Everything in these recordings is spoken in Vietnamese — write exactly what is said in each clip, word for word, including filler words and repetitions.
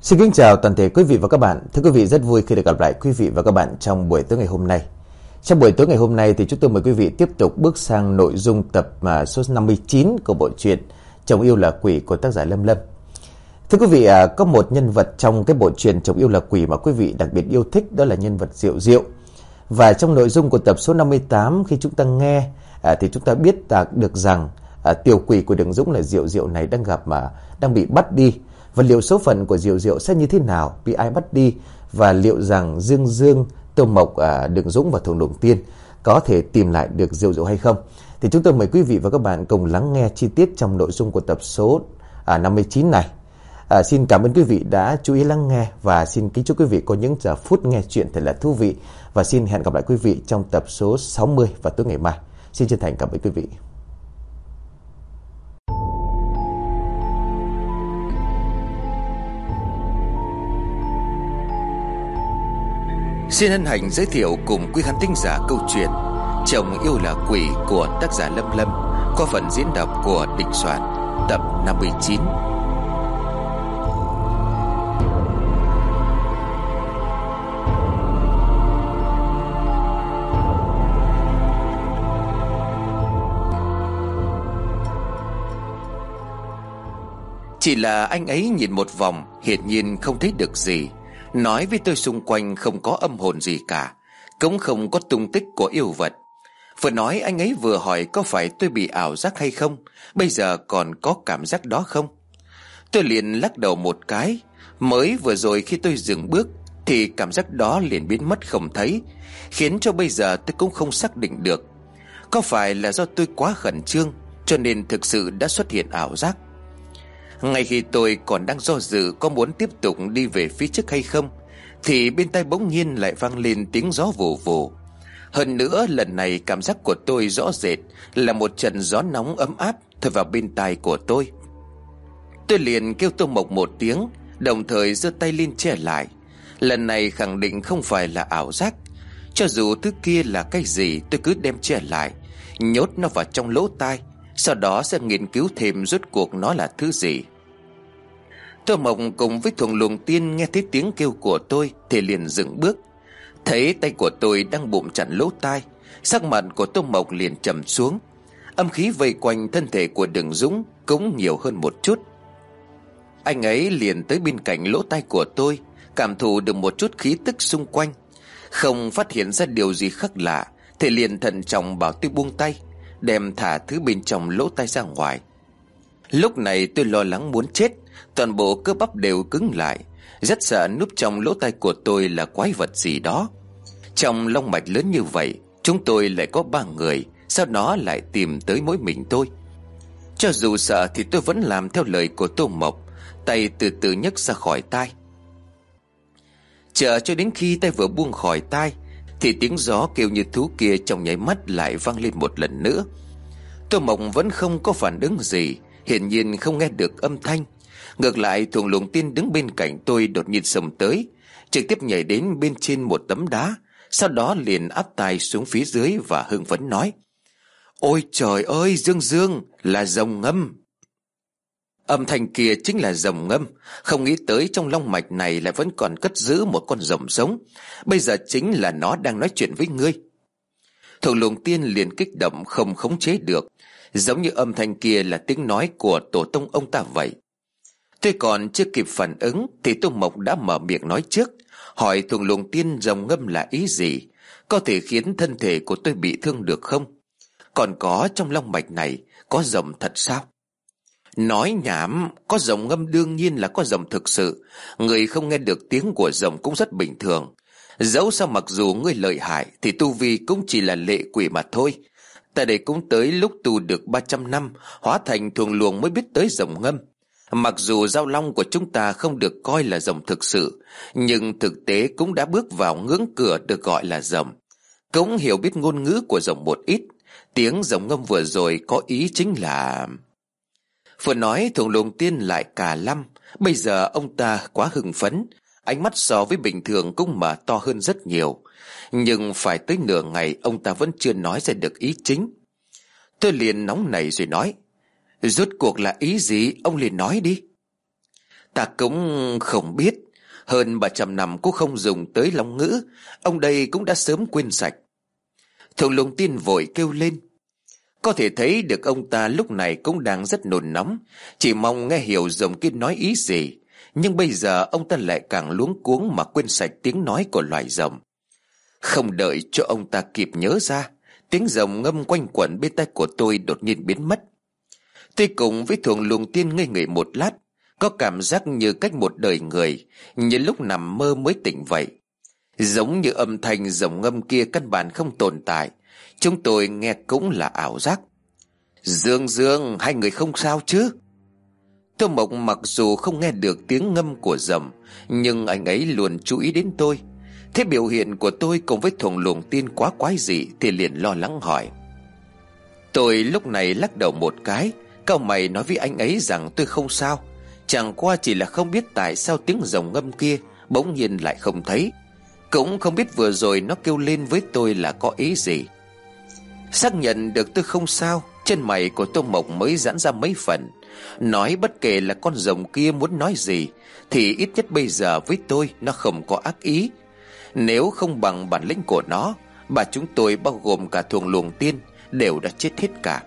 Xin kính chào toàn thể quý vị và các bạn. Thưa quý vị, rất vui khi được gặp lại quý vị và các bạn trong buổi tối ngày hôm nay. Trong buổi tối ngày hôm nay thì chúng tôi mời quý vị tiếp tục bước sang nội dung tập số năm mươi chín của bộ truyện Chồng Yêu Là Quỷ của tác giả Lâm Lâm. Thưa quý vị, có một nhân vật trong cái bộ truyện Chồng Yêu Là Quỷ mà quý vị đặc biệt yêu thích, đó là nhân vật Diệu Diệu. Và trong nội dung của tập số năm mươi tám, khi chúng ta nghe thì chúng ta biết được rằng tiểu quỷ của Đường Dũng là Diệu Diệu này đang gặp mà đang bị bắt đi. Và liệu số phận của Diệu Diệu sẽ như thế nào, bị ai bắt đi, và liệu rằng Dương Dương, Tô Mộc, à, Đường Dũng và Thường Đồng Tiên có thể tìm lại được Diệu Diệu hay không? Thì chúng tôi mời quý vị và các bạn cùng lắng nghe chi tiết trong nội dung của tập số à, năm mươi chín này. À, xin cảm ơn quý vị đã chú ý lắng nghe và xin kính chúc quý vị có những giờ phút nghe chuyện thật là thú vị. Và xin hẹn gặp lại quý vị trong tập số sáu mươi vào tối ngày mai. Xin chân thành cảm ơn quý vị. Xin hân hạnh giới thiệu cùng quý khán thính giả câu chuyện Chồng Yêu Là Quỷ của tác giả Lâm Lâm qua phần diễn đọc của Đình Soạn, tập năm mươi chín. Chỉ là anh ấy nhìn một vòng, hiển nhiên không thấy được gì. Nói với tôi xung quanh không có âm hồn gì cả, cũng không có tung tích của yêu vật. Vừa nói anh ấy vừa hỏi có phải tôi bị ảo giác hay không, bây giờ còn có cảm giác đó không. Tôi liền lắc đầu một cái. Mới vừa rồi khi tôi dừng bước thì cảm giác đó liền biến mất không thấy, khiến cho bây giờ tôi cũng không xác định được có phải là do tôi quá khẩn trương cho nên thực sự đã xuất hiện ảo giác. Ngay khi tôi còn đang do dự có muốn tiếp tục đi về phía trước hay không, thì bên tai bỗng nhiên lại vang lên tiếng gió vù vù. Hơn nữa lần này cảm giác của tôi rõ rệt là một trận gió nóng ấm áp thổi vào bên tai của tôi. Tôi liền kêu Tô Mộc một tiếng, đồng thời giơ tay lên che lại. Lần này khẳng định không phải là ảo giác. Cho dù thứ kia là cái gì, tôi cứ đem che lại, nhốt nó vào trong lỗ tai, sau đó sẽ nghiên cứu thêm rốt cuộc nó là thứ gì. Tô Mộc cùng với Thuồng Luồng Tiên nghe thấy tiếng kêu của tôi thì liền dừng bước. Thấy tay của tôi đang bụm chặt lỗ tai, sắc mặt của Tô Mộc liền trầm xuống. Âm khí vây quanh thân thể của Đường Dũng cũng nhiều hơn một chút. Anh ấy liền tới bên cạnh lỗ tai của tôi, cảm thụ được một chút khí tức xung quanh, không phát hiện ra điều gì khác lạ thì liền thận trọng bảo tôi buông tay, đem thả thứ bên trong lỗ tai ra ngoài. Lúc này tôi lo lắng muốn chết, toàn bộ cơ bắp đều cứng lại, rất sợ núp trong lỗ tai của tôi là quái vật gì đó. Trong long mạch lớn như vậy, chúng tôi lại có ba người, sao nó lại tìm tới mỗi mình tôi? Cho dù sợ thì tôi vẫn làm theo lời của Tô Mộc, tay từ từ nhấc ra khỏi tai. Chờ cho đến khi tay vừa buông khỏi tai thì tiếng gió kêu như thú kia trong nháy mắt lại vang lên một lần nữa. Tô Mộc vẫn không có phản ứng gì, hiển nhiên không nghe được âm thanh. Ngược lại, Thuồng Luồng Tiên đứng bên cạnh tôi đột nhiên xông tới, trực tiếp nhảy đến bên trên một tấm đá, sau đó liền áp tai xuống phía dưới và hưng phấn nói: "Ôi trời ơi, Dương Dương, là rồng ngâm!" Âm thanh kia chính là rồng ngâm. Không nghĩ tới trong long mạch này lại vẫn còn cất giữ một con rồng sống. Bây giờ chính là nó đang nói chuyện với ngươi. Thuồng Luồng Tiên liền kích động không khống chế được, giống như âm thanh kia là tiếng nói của tổ tông ông ta vậy. Tôi còn chưa kịp phản ứng thì Tô Mộc đã mở miệng nói trước, hỏi Thuồng Luồng Tiên rồng ngâm là ý gì, có thể khiến thân thể của tôi bị thương được không? Còn có trong long mạch này có rồng thật sao? Nói nhảm, có rồng ngâm đương nhiên là có rồng thực sự. Người không nghe được tiếng của rồng cũng rất bình thường. Dẫu sao mặc dù ngươi lợi hại thì tu vi cũng chỉ là lệ quỷ mà thôi. Tại đây cũng tới lúc tu được ba trăm năm, hóa thành Thuồng Luồng mới biết tới rồng ngâm. Mặc dù giao long của chúng ta không được coi là rồng thực sự, nhưng thực tế cũng đã bước vào ngưỡng cửa được gọi là rồng. Cũng hiểu biết ngôn ngữ của rồng một ít. Tiếng rồng ngâm vừa rồi có ý chính là... Vừa nói Thuồng Luồng Tiên lại cả lăm. Bây giờ ông ta quá hưng phấn, ánh mắt so với bình thường cũng mở to hơn rất nhiều. Nhưng phải tới nửa ngày ông ta vẫn chưa nói ra được ý chính. Tôi liền nóng nảy rồi nói: "Rốt cuộc là ý gì, ông liền nói đi." Ta cũng không biết. Hơn ba trăm năm cũng không dùng tới long ngữ, ông đây cũng đã sớm quên sạch. Thượng Luồng Tiên vội kêu lên. Có thể thấy được ông ta lúc này cũng đang rất nôn nóng, chỉ mong nghe hiểu rồng kia nói ý gì. Nhưng bây giờ ông ta lại càng luống cuống mà quên sạch tiếng nói của loài rồng. Không đợi cho ông ta kịp nhớ ra, tiếng rồng ngâm quanh quẩn bên tai của tôi đột nhiên biến mất. Tôi cùng với Thượng Luồng Tiên ngây người một lát, có cảm giác như cách một đời người, như lúc nằm mơ mới tỉnh vậy. Giống như âm thanh rồng ngâm kia căn bản không tồn tại, chúng tôi nghe cũng là ảo giác. Dương Dương, hai người không sao chứ? Tô Mộc mặc dù không nghe được tiếng ngâm của rồng, nhưng anh ấy luôn chú ý đến tôi. Thế biểu hiện của tôi cùng với Thượng Luồng Tiên quá quái dị thì liền lo lắng hỏi. Tôi lúc này lắc đầu một cái, cau mày nói với anh ấy rằng tôi không sao, chẳng qua chỉ là không biết tại sao tiếng rồng ngâm kia bỗng nhiên lại không thấy, cũng không biết vừa rồi nó kêu lên với tôi là có ý gì. Xác nhận được tôi không sao, chân mày của Tô Mộc mới giãn ra mấy phần, nói bất kể là con rồng kia muốn nói gì thì ít nhất bây giờ với tôi nó không có ác ý. Nếu không bằng bản lĩnh của nó, bà chúng tôi bao gồm cả Thượng Luồng Tiên đều đã chết hết cả.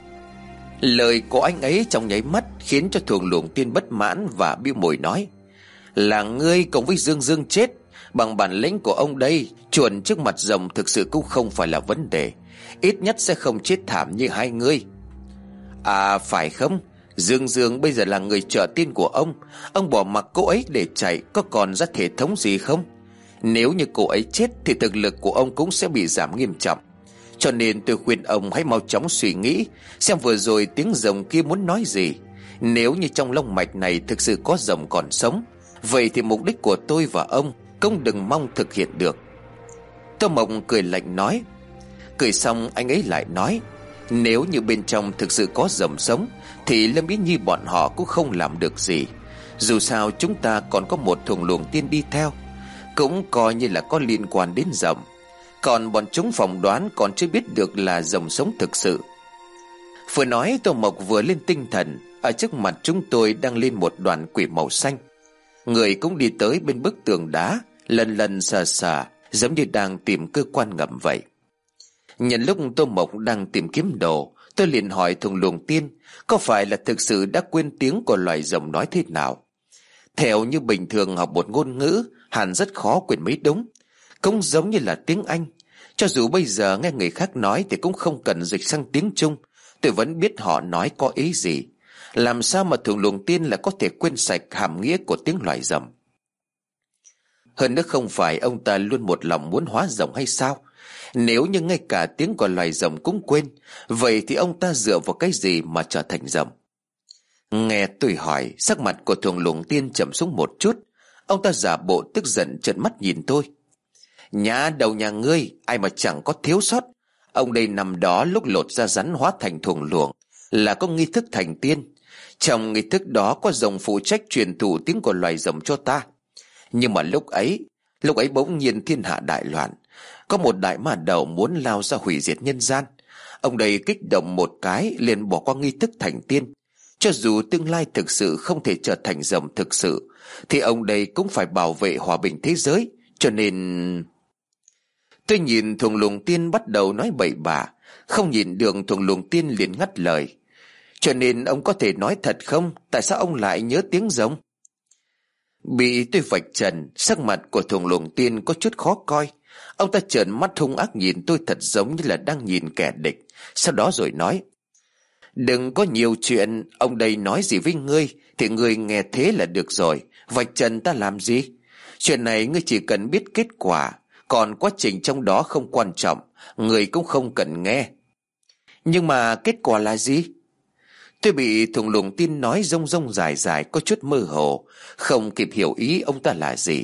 Lời của anh ấy trong nháy mắt khiến cho Thượng Luồng Tiên bất mãn và bĩu môi nói. Là ngươi cùng với Dương Dương chết, bằng bản lĩnh của ông đây, chuồn trước mặt rồng thực sự cũng không phải là vấn đề, ít nhất sẽ không chết thảm như hai ngươi. À phải không? Dương Dương bây giờ là người trợ tiên của ông, ông bỏ mặc cô ấy để chạy có còn ra thể thống gì không? Nếu như cô ấy chết thì thực lực của ông cũng sẽ bị giảm nghiêm trọng. Cho nên tôi khuyên ông hãy mau chóng suy nghĩ xem vừa rồi tiếng rồng kia muốn nói gì. Nếu như trong long mạch này thực sự có rồng còn sống, vậy thì mục đích của tôi và ông cũng đừng mong thực hiện được. Tô Mộc cười lạnh nói. Cười xong anh ấy lại nói, nếu như bên trong thực sự có rồng sống thì Lâm Ý Nhi bọn họ cũng không làm được gì. Dù sao chúng ta còn có một Thượng Luồng Tiên đi theo, cũng coi như là có liên quan đến rồng. Còn bọn chúng phỏng đoán còn chưa biết được là rồng sống thực sự. Vừa nói Tô Mộc vừa lên tinh thần. Ở trước mặt chúng tôi đang lên một đoàn quỷ màu xanh. Người cũng đi tới bên bức tường đá, lần lần sờ sờ, giống như đang tìm cơ quan ngầm vậy. Nhân lúc Tô Mộc đang tìm kiếm đồ, tôi liền hỏi Thượng Luồng Tiên có phải là thực sự đã quên tiếng của loài rồng nói thế nào. Theo như bình thường học một ngôn ngữ, hẳn rất khó quên mấy đúng. Cũng giống như là tiếng Anh, cho dù bây giờ nghe người khác nói thì cũng không cần dịch sang tiếng Trung, tôi vẫn biết họ nói có ý gì. Làm sao mà Thượng Luồng Tiên lại có thể quên sạch hàm nghĩa của tiếng loài rồng? Hơn nữa không phải ông ta luôn một lòng muốn hóa rồng hay sao? Nếu như ngay cả tiếng của loài rồng cũng quên, vậy thì ông ta dựa vào cái gì mà trở thành rồng? Nghe tôi hỏi, sắc mặt của Thượng Luồng Tiên trầm xuống một chút. Ông ta giả bộ tức giận trợn mắt nhìn tôi. Nhà đầu nhà ngươi, ai mà chẳng có thiếu sót. Ông đây nằm đó lúc lột ra rắn hóa thành Thượng Luồng là có nghi thức thành tiên. Trong nghi thức đó có rồng phụ trách truyền thụ tiếng của loài rồng cho ta. Nhưng mà lúc ấy, lúc ấy bỗng nhiên thiên hạ đại loạn. Có một đại ma đầu muốn lao ra hủy diệt nhân gian. Ông đây kích động một cái liền bỏ qua nghi thức thành tiên. Cho dù tương lai thực sự không thể trở thành rồng thực sự, thì ông đây cũng phải bảo vệ hòa bình thế giới. Cho nên... Tôi nhìn Thượng Luồng Tiên bắt đầu nói bậy bạ, không nhìn được Thượng Luồng Tiên liền ngắt lời. Cho nên ông có thể nói thật không? Tại sao ông lại nhớ tiếng rồng? Bị tôi vạch trần, sắc mặt của Thượng Luồng Tiên có chút khó coi. Ông ta trợn mắt hung ác nhìn tôi thật giống như là đang nhìn kẻ địch. Sau đó rồi nói. Đừng có nhiều chuyện, ông đây nói gì với ngươi thì ngươi nghe thế là được rồi. Vạch trần ta làm gì? Chuyện này ngươi chỉ cần biết kết quả, còn quá trình trong đó không quan trọng, ngươi cũng không cần nghe. Nhưng mà kết quả là gì? Tôi bị Thượng Luồng Tiên nói rông rông dài dài, có chút mơ hồ, không kịp hiểu ý ông ta là gì.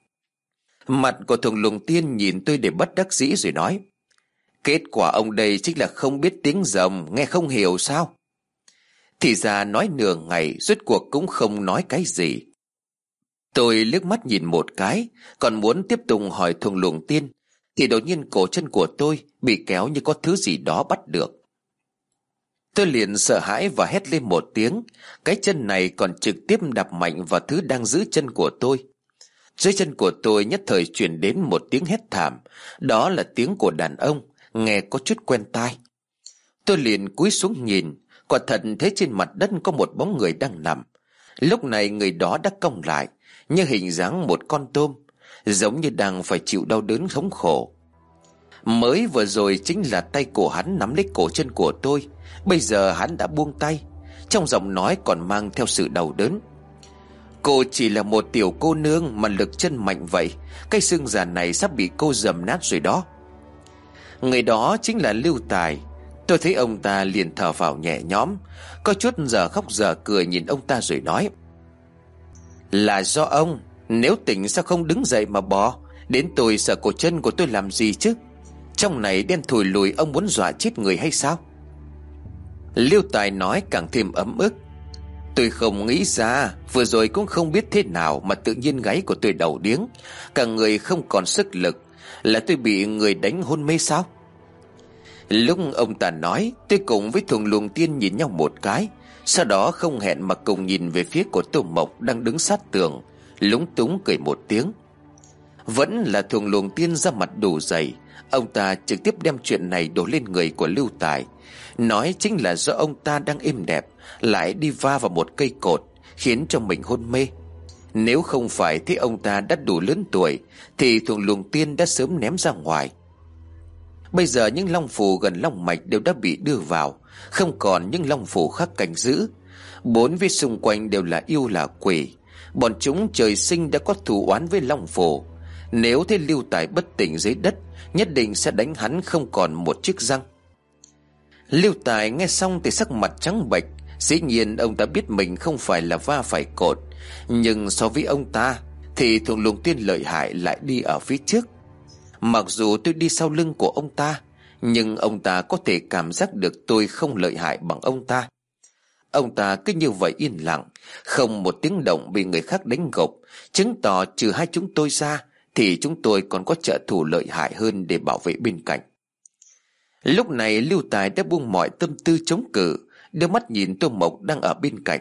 Mặt của Thượng Luồng Tiên nhìn tôi để bất đắc dĩ rồi nói. Kết quả ông đây chính là không biết tiếng rồng, nghe không hiểu sao? Thì ra nói nửa ngày, rốt cuộc cũng không nói cái gì. Tôi liếc mắt nhìn một cái, còn muốn tiếp tục hỏi Thượng Luồng Tiên, thì đột nhiên cổ chân của tôi bị kéo như có thứ gì đó bắt được. Tôi liền sợ hãi và hét lên một tiếng. Cái chân này còn trực tiếp đạp mạnh vào thứ đang giữ chân của tôi. Dưới chân của tôi nhất thời truyền đến một tiếng hét thảm. Đó là tiếng của đàn ông, nghe có chút quen tai. Tôi liền cúi xuống nhìn. Quả thật thấy trên mặt đất có một bóng người đang nằm. Lúc này người đó đã cong lại, như hình dáng một con tôm, giống như đang phải chịu đau đớn thống khổ. Mới vừa rồi chính là tay của hắn nắm lấy cổ chân của tôi. Bây giờ hắn đã buông tay, trong giọng nói còn mang theo sự đau đớn. Cô chỉ là một tiểu cô nương mà lực chân mạnh vậy, cái xương già này sắp bị cô dầm nát rồi đó. Người đó chính là Lưu Tài. Tôi thấy ông ta liền thở phào nhẹ nhõm, có chút giờ khóc giờ cười nhìn ông ta rồi nói: Là do ông, nếu tỉnh sao không đứng dậy mà bò, đến tôi sợ cổ chân của tôi làm gì chứ? Trong này đen thùi lùi, ông muốn dọa chết người hay sao? Lưu Tài nói càng thêm ấm ức: Tôi không nghĩ ra, vừa rồi cũng không biết thế nào mà tự nhiên gáy của tôi đau điếng, cả người không còn sức lực. Là tôi bị người đánh hôn mê sao? Lúc ông ta nói, tôi cùng với Thuồng Luồng Tiên nhìn nhau một cái, sau đó không hẹn mà cùng nhìn về phía của Tô Mộc đang đứng sát tường, lúng túng cười một tiếng. Vẫn là Thuồng Luồng Tiên ra mặt đủ dày. Ông ta trực tiếp đem chuyện này đổ lên người của Lưu Tài, nói chính là do ông ta đang êm đẹp lại đi va vào một cây cột, khiến cho mình hôn mê. Nếu không phải thấy ông ta đã đủ lớn tuổi thì Thuồng Luồng Tiên đã sớm ném ra ngoài. Bây giờ những long phù gần long mạch đều đã bị đưa vào, không còn những long phù khác canh giữ. Bốn phía xung quanh đều là yêu là quỷ. Bọn chúng trời sinh đã có thù oán với long phù. Nếu thấy Lưu Tài bất tỉnh dưới đất, nhất định sẽ đánh hắn không còn một chiếc răng. Lưu Tài nghe xong thì sắc mặt trắng bệch. Dĩ nhiên ông ta biết mình không phải là va phải cột, nhưng so với ông ta thì Thuồng Luồng Tiên lợi hại lại đi ở phía trước. Mặc dù tôi đi sau lưng của ông ta, nhưng ông ta có thể cảm giác được tôi không lợi hại bằng ông ta. Ông ta cứ như vậy yên lặng, không một tiếng động bị người khác đánh gục, chứng tỏ trừ hai chúng tôi ra thì chúng tôi còn có trợ thủ lợi hại hơn để bảo vệ bên cạnh. Lúc này Lưu Tài đã buông mọi tâm tư chống cự, đưa mắt nhìn Tô Mộc đang ở bên cạnh.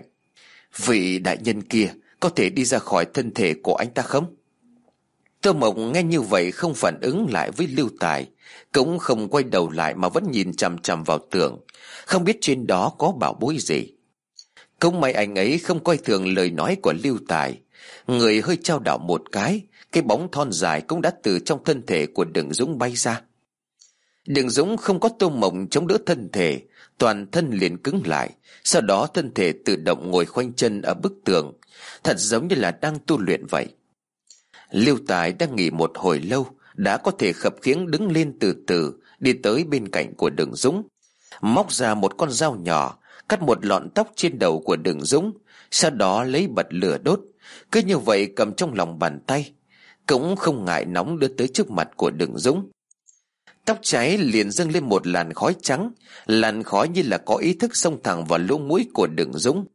Vị đại nhân kia có thể đi ra khỏi thân thể của anh ta không? Tô Mộc nghe như vậy không phản ứng lại với Lưu Tài, cũng không quay đầu lại mà vẫn nhìn chằm chằm vào tường, không biết trên đó có bảo bối gì. Cũng may anh ấy không coi thường lời nói của Lưu Tài. Người hơi chao đảo một cái, cái bóng thon dài cũng đã từ trong thân thể của Đừng Dũng bay ra. Đừng Dũng không có Tô Mộc chống đỡ thân thể, toàn thân liền cứng lại. Sau đó thân thể tự động ngồi khoanh chân ở bức tường, thật giống như là đang tu luyện vậy. Lưu Tài đang nghỉ một hồi lâu, đã có thể khập khiễng đứng lên từ từ, đi tới bên cạnh của Đừng Dũng, móc ra một con dao nhỏ, cắt một lọn tóc trên đầu của Đừng Dũng, sau đó lấy bật lửa đốt. Cứ như vậy cầm trong lòng bàn tay, cũng không ngại nóng đưa tới trước mặt của Đừng Dũng. Tóc cháy liền dâng lên một làn khói trắng, làn khói như là có ý thức xông thẳng vào lỗ mũi của Đừng Dũng.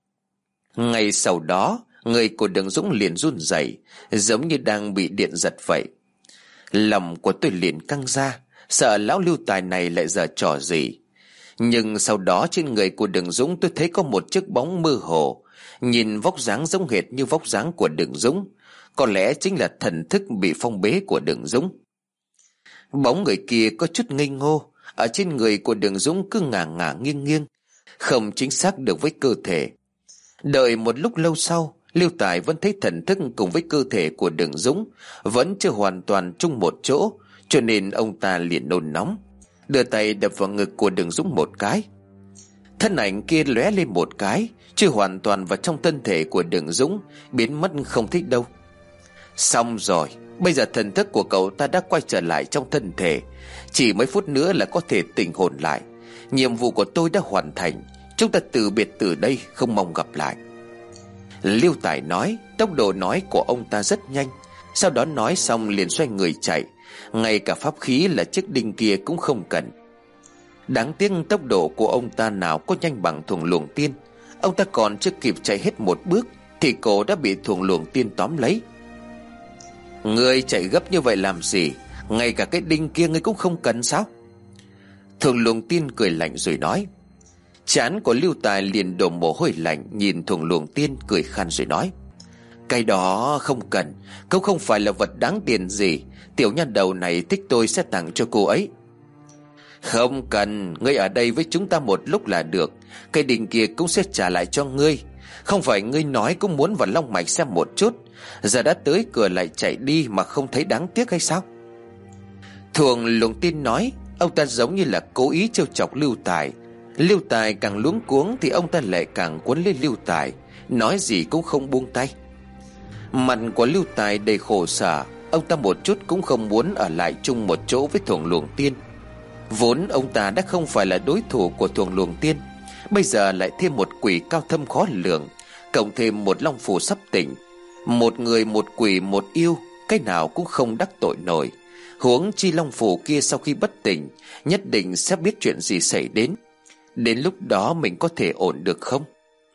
Ngay sau đó, người của Đừng Dũng liền run rẩy, giống như đang bị điện giật vậy. Lòng của tôi liền căng ra, sợ lão Lưu Tài này lại giở trò gì. Nhưng sau đó trên người của Đừng Dũng tôi thấy có một chiếc bóng mơ hồ, nhìn vóc dáng giống hệt như vóc dáng của Đừng Dũng, có lẽ chính là thần thức bị phong bế của Đừng Dũng. Bóng người kia có chút ngây ngô, ở trên người của Đừng Dũng cứ ngả ngả nghiêng nghiêng, không chính xác được với cơ thể. Đợi một lúc lâu sau, Lưu Tài vẫn thấy thần thức cùng với cơ thể của Đừng Dũng vẫn chưa hoàn toàn chung một chỗ, cho nên ông ta liền nôn nóng, đưa tay đập vào ngực của Đừng Dũng một cái. Thân ảnh kia lóe lên một cái, chưa hoàn toàn vào trong thân thể của Đừng Dũng, biến mất không thấy đâu. Xong rồi, bây giờ thần thức của cậu ta đã quay trở lại trong thân thể, chỉ mấy phút nữa là có thể tỉnh hồn lại. Nhiệm vụ của tôi đã hoàn thành, chúng ta từ biệt từ đây, không mong gặp lại. Lưu Tài nói, tốc độ nói của ông ta rất nhanh, sau đó nói xong liền xoay người chạy, ngay cả pháp khí là chiếc đinh kia cũng không cần. Đáng tiếc tốc độ của ông ta nào có nhanh bằng Thuồng Luồng Tiên. Ông ta còn chưa kịp chạy hết một bước thì cổ đã bị Thuồng Luồng Tiên tóm lấy. Ngươi chạy gấp như vậy làm gì? Ngay cả cái đinh kia ngươi cũng không cần sao? Thuồng Luồng Tiên cười lạnh rồi nói, Trán của Lưu Tài liền đổ mồ hôi lạnh, nhìn Thuồng Luồng Tiên cười khan rồi nói: Cái đó không cần, cậu không phải là vật đáng tiền gì. Tiểu nha đầu này thích tôi sẽ tặng cho cô ấy. Không cần, ngươi ở đây với chúng ta một lúc là được. Cây đình kia cũng sẽ trả lại cho ngươi. Không phải ngươi nói cũng muốn vào Long Mạch xem một chút, giờ đã tới cửa lại chạy đi mà không thấy đáng tiếc hay sao? Thuồng Luồng Tiên nói, ông ta giống như là cố ý trêu chọc Lưu Tài. Lưu Tài càng luống cuống thì ông ta lại càng quấn lên Lưu Tài, nói gì cũng không buông tay. Mặt của Lưu Tài đầy khổ sở, ông ta một chút cũng không muốn ở lại chung một chỗ với Thuồng Luồng Tiên. Vốn ông ta đã không phải là đối thủ của Thuồng Luồng Tiên, bây giờ lại thêm một quỷ cao thâm khó lường, cộng thêm một long phù sắp tỉnh. Một người một quỷ một yêu, cái nào cũng không đắc tội nổi. Huống chi long phù kia sau khi bất tỉnh, nhất định sẽ biết chuyện gì xảy đến. Đến lúc đó mình có thể ổn được không?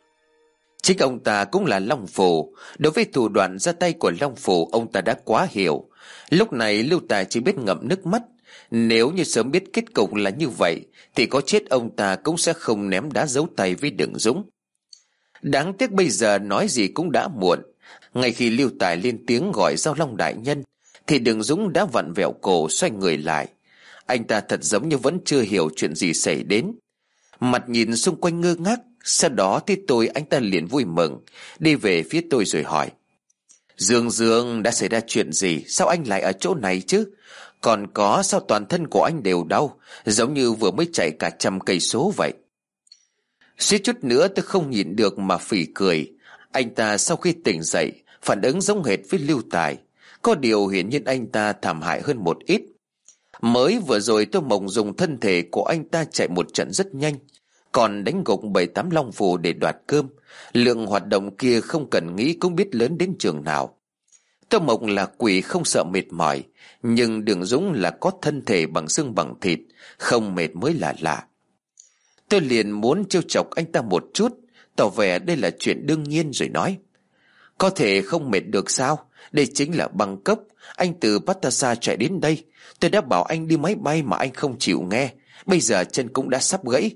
Chính ông ta cũng là long phù, đối với thủ đoạn ra tay của long phù ông ta đã quá hiểu. Lúc này Lưu Tài chỉ biết ngậm nước mắt. Nếu như sớm biết kết cục là như vậy thì có chết ông ta cũng sẽ không ném đá giấu tay với Đường Dũng. Đáng tiếc bây giờ nói gì cũng đã muộn. Ngay khi Lưu Tài lên tiếng gọi Giao Long đại nhân thì Đường Dũng đã vặn vẹo cổ xoay người lại. Anh ta thật giống như vẫn chưa hiểu chuyện gì xảy đến, mặt nhìn xung quanh ngơ ngác. Sau đó thì tôi anh ta liền vui mừng đi về phía tôi rồi hỏi: Dương Dương, đã xảy ra chuyện gì? Sao anh lại ở chỗ này chứ? Còn có, sao toàn thân của anh đều đau, giống như vừa mới chạy cả trăm cây số vậy? Suýt chút nữa tôi không nhịn được mà phì cười. Anh ta sau khi tỉnh dậy phản ứng giống hệt với Lưu Tài, có điều hiển nhiên anh ta thảm hại hơn một ít. Mới vừa rồi tôi mộng dùng thân thể của anh ta chạy một trận rất nhanh, còn đánh gục bảy tám long phù để đoạt cơm. Lượng hoạt động kia không cần nghĩ cũng biết lớn đến trường nào. Tô Mộng là quỷ không sợ mệt mỏi, nhưng Đường Dũng là có thân thể bằng xương bằng thịt, không mệt mới là lạ. Tôi liền muốn trêu chọc anh ta một chút, tỏ vẻ đây là chuyện đương nhiên rồi nói: Có thể không mệt được sao? Đây chính là băng cốc. Anh từ Patasa chạy đến đây, tôi đã bảo anh đi máy bay mà anh không chịu nghe. Bây giờ chân cũng đã sắp gãy.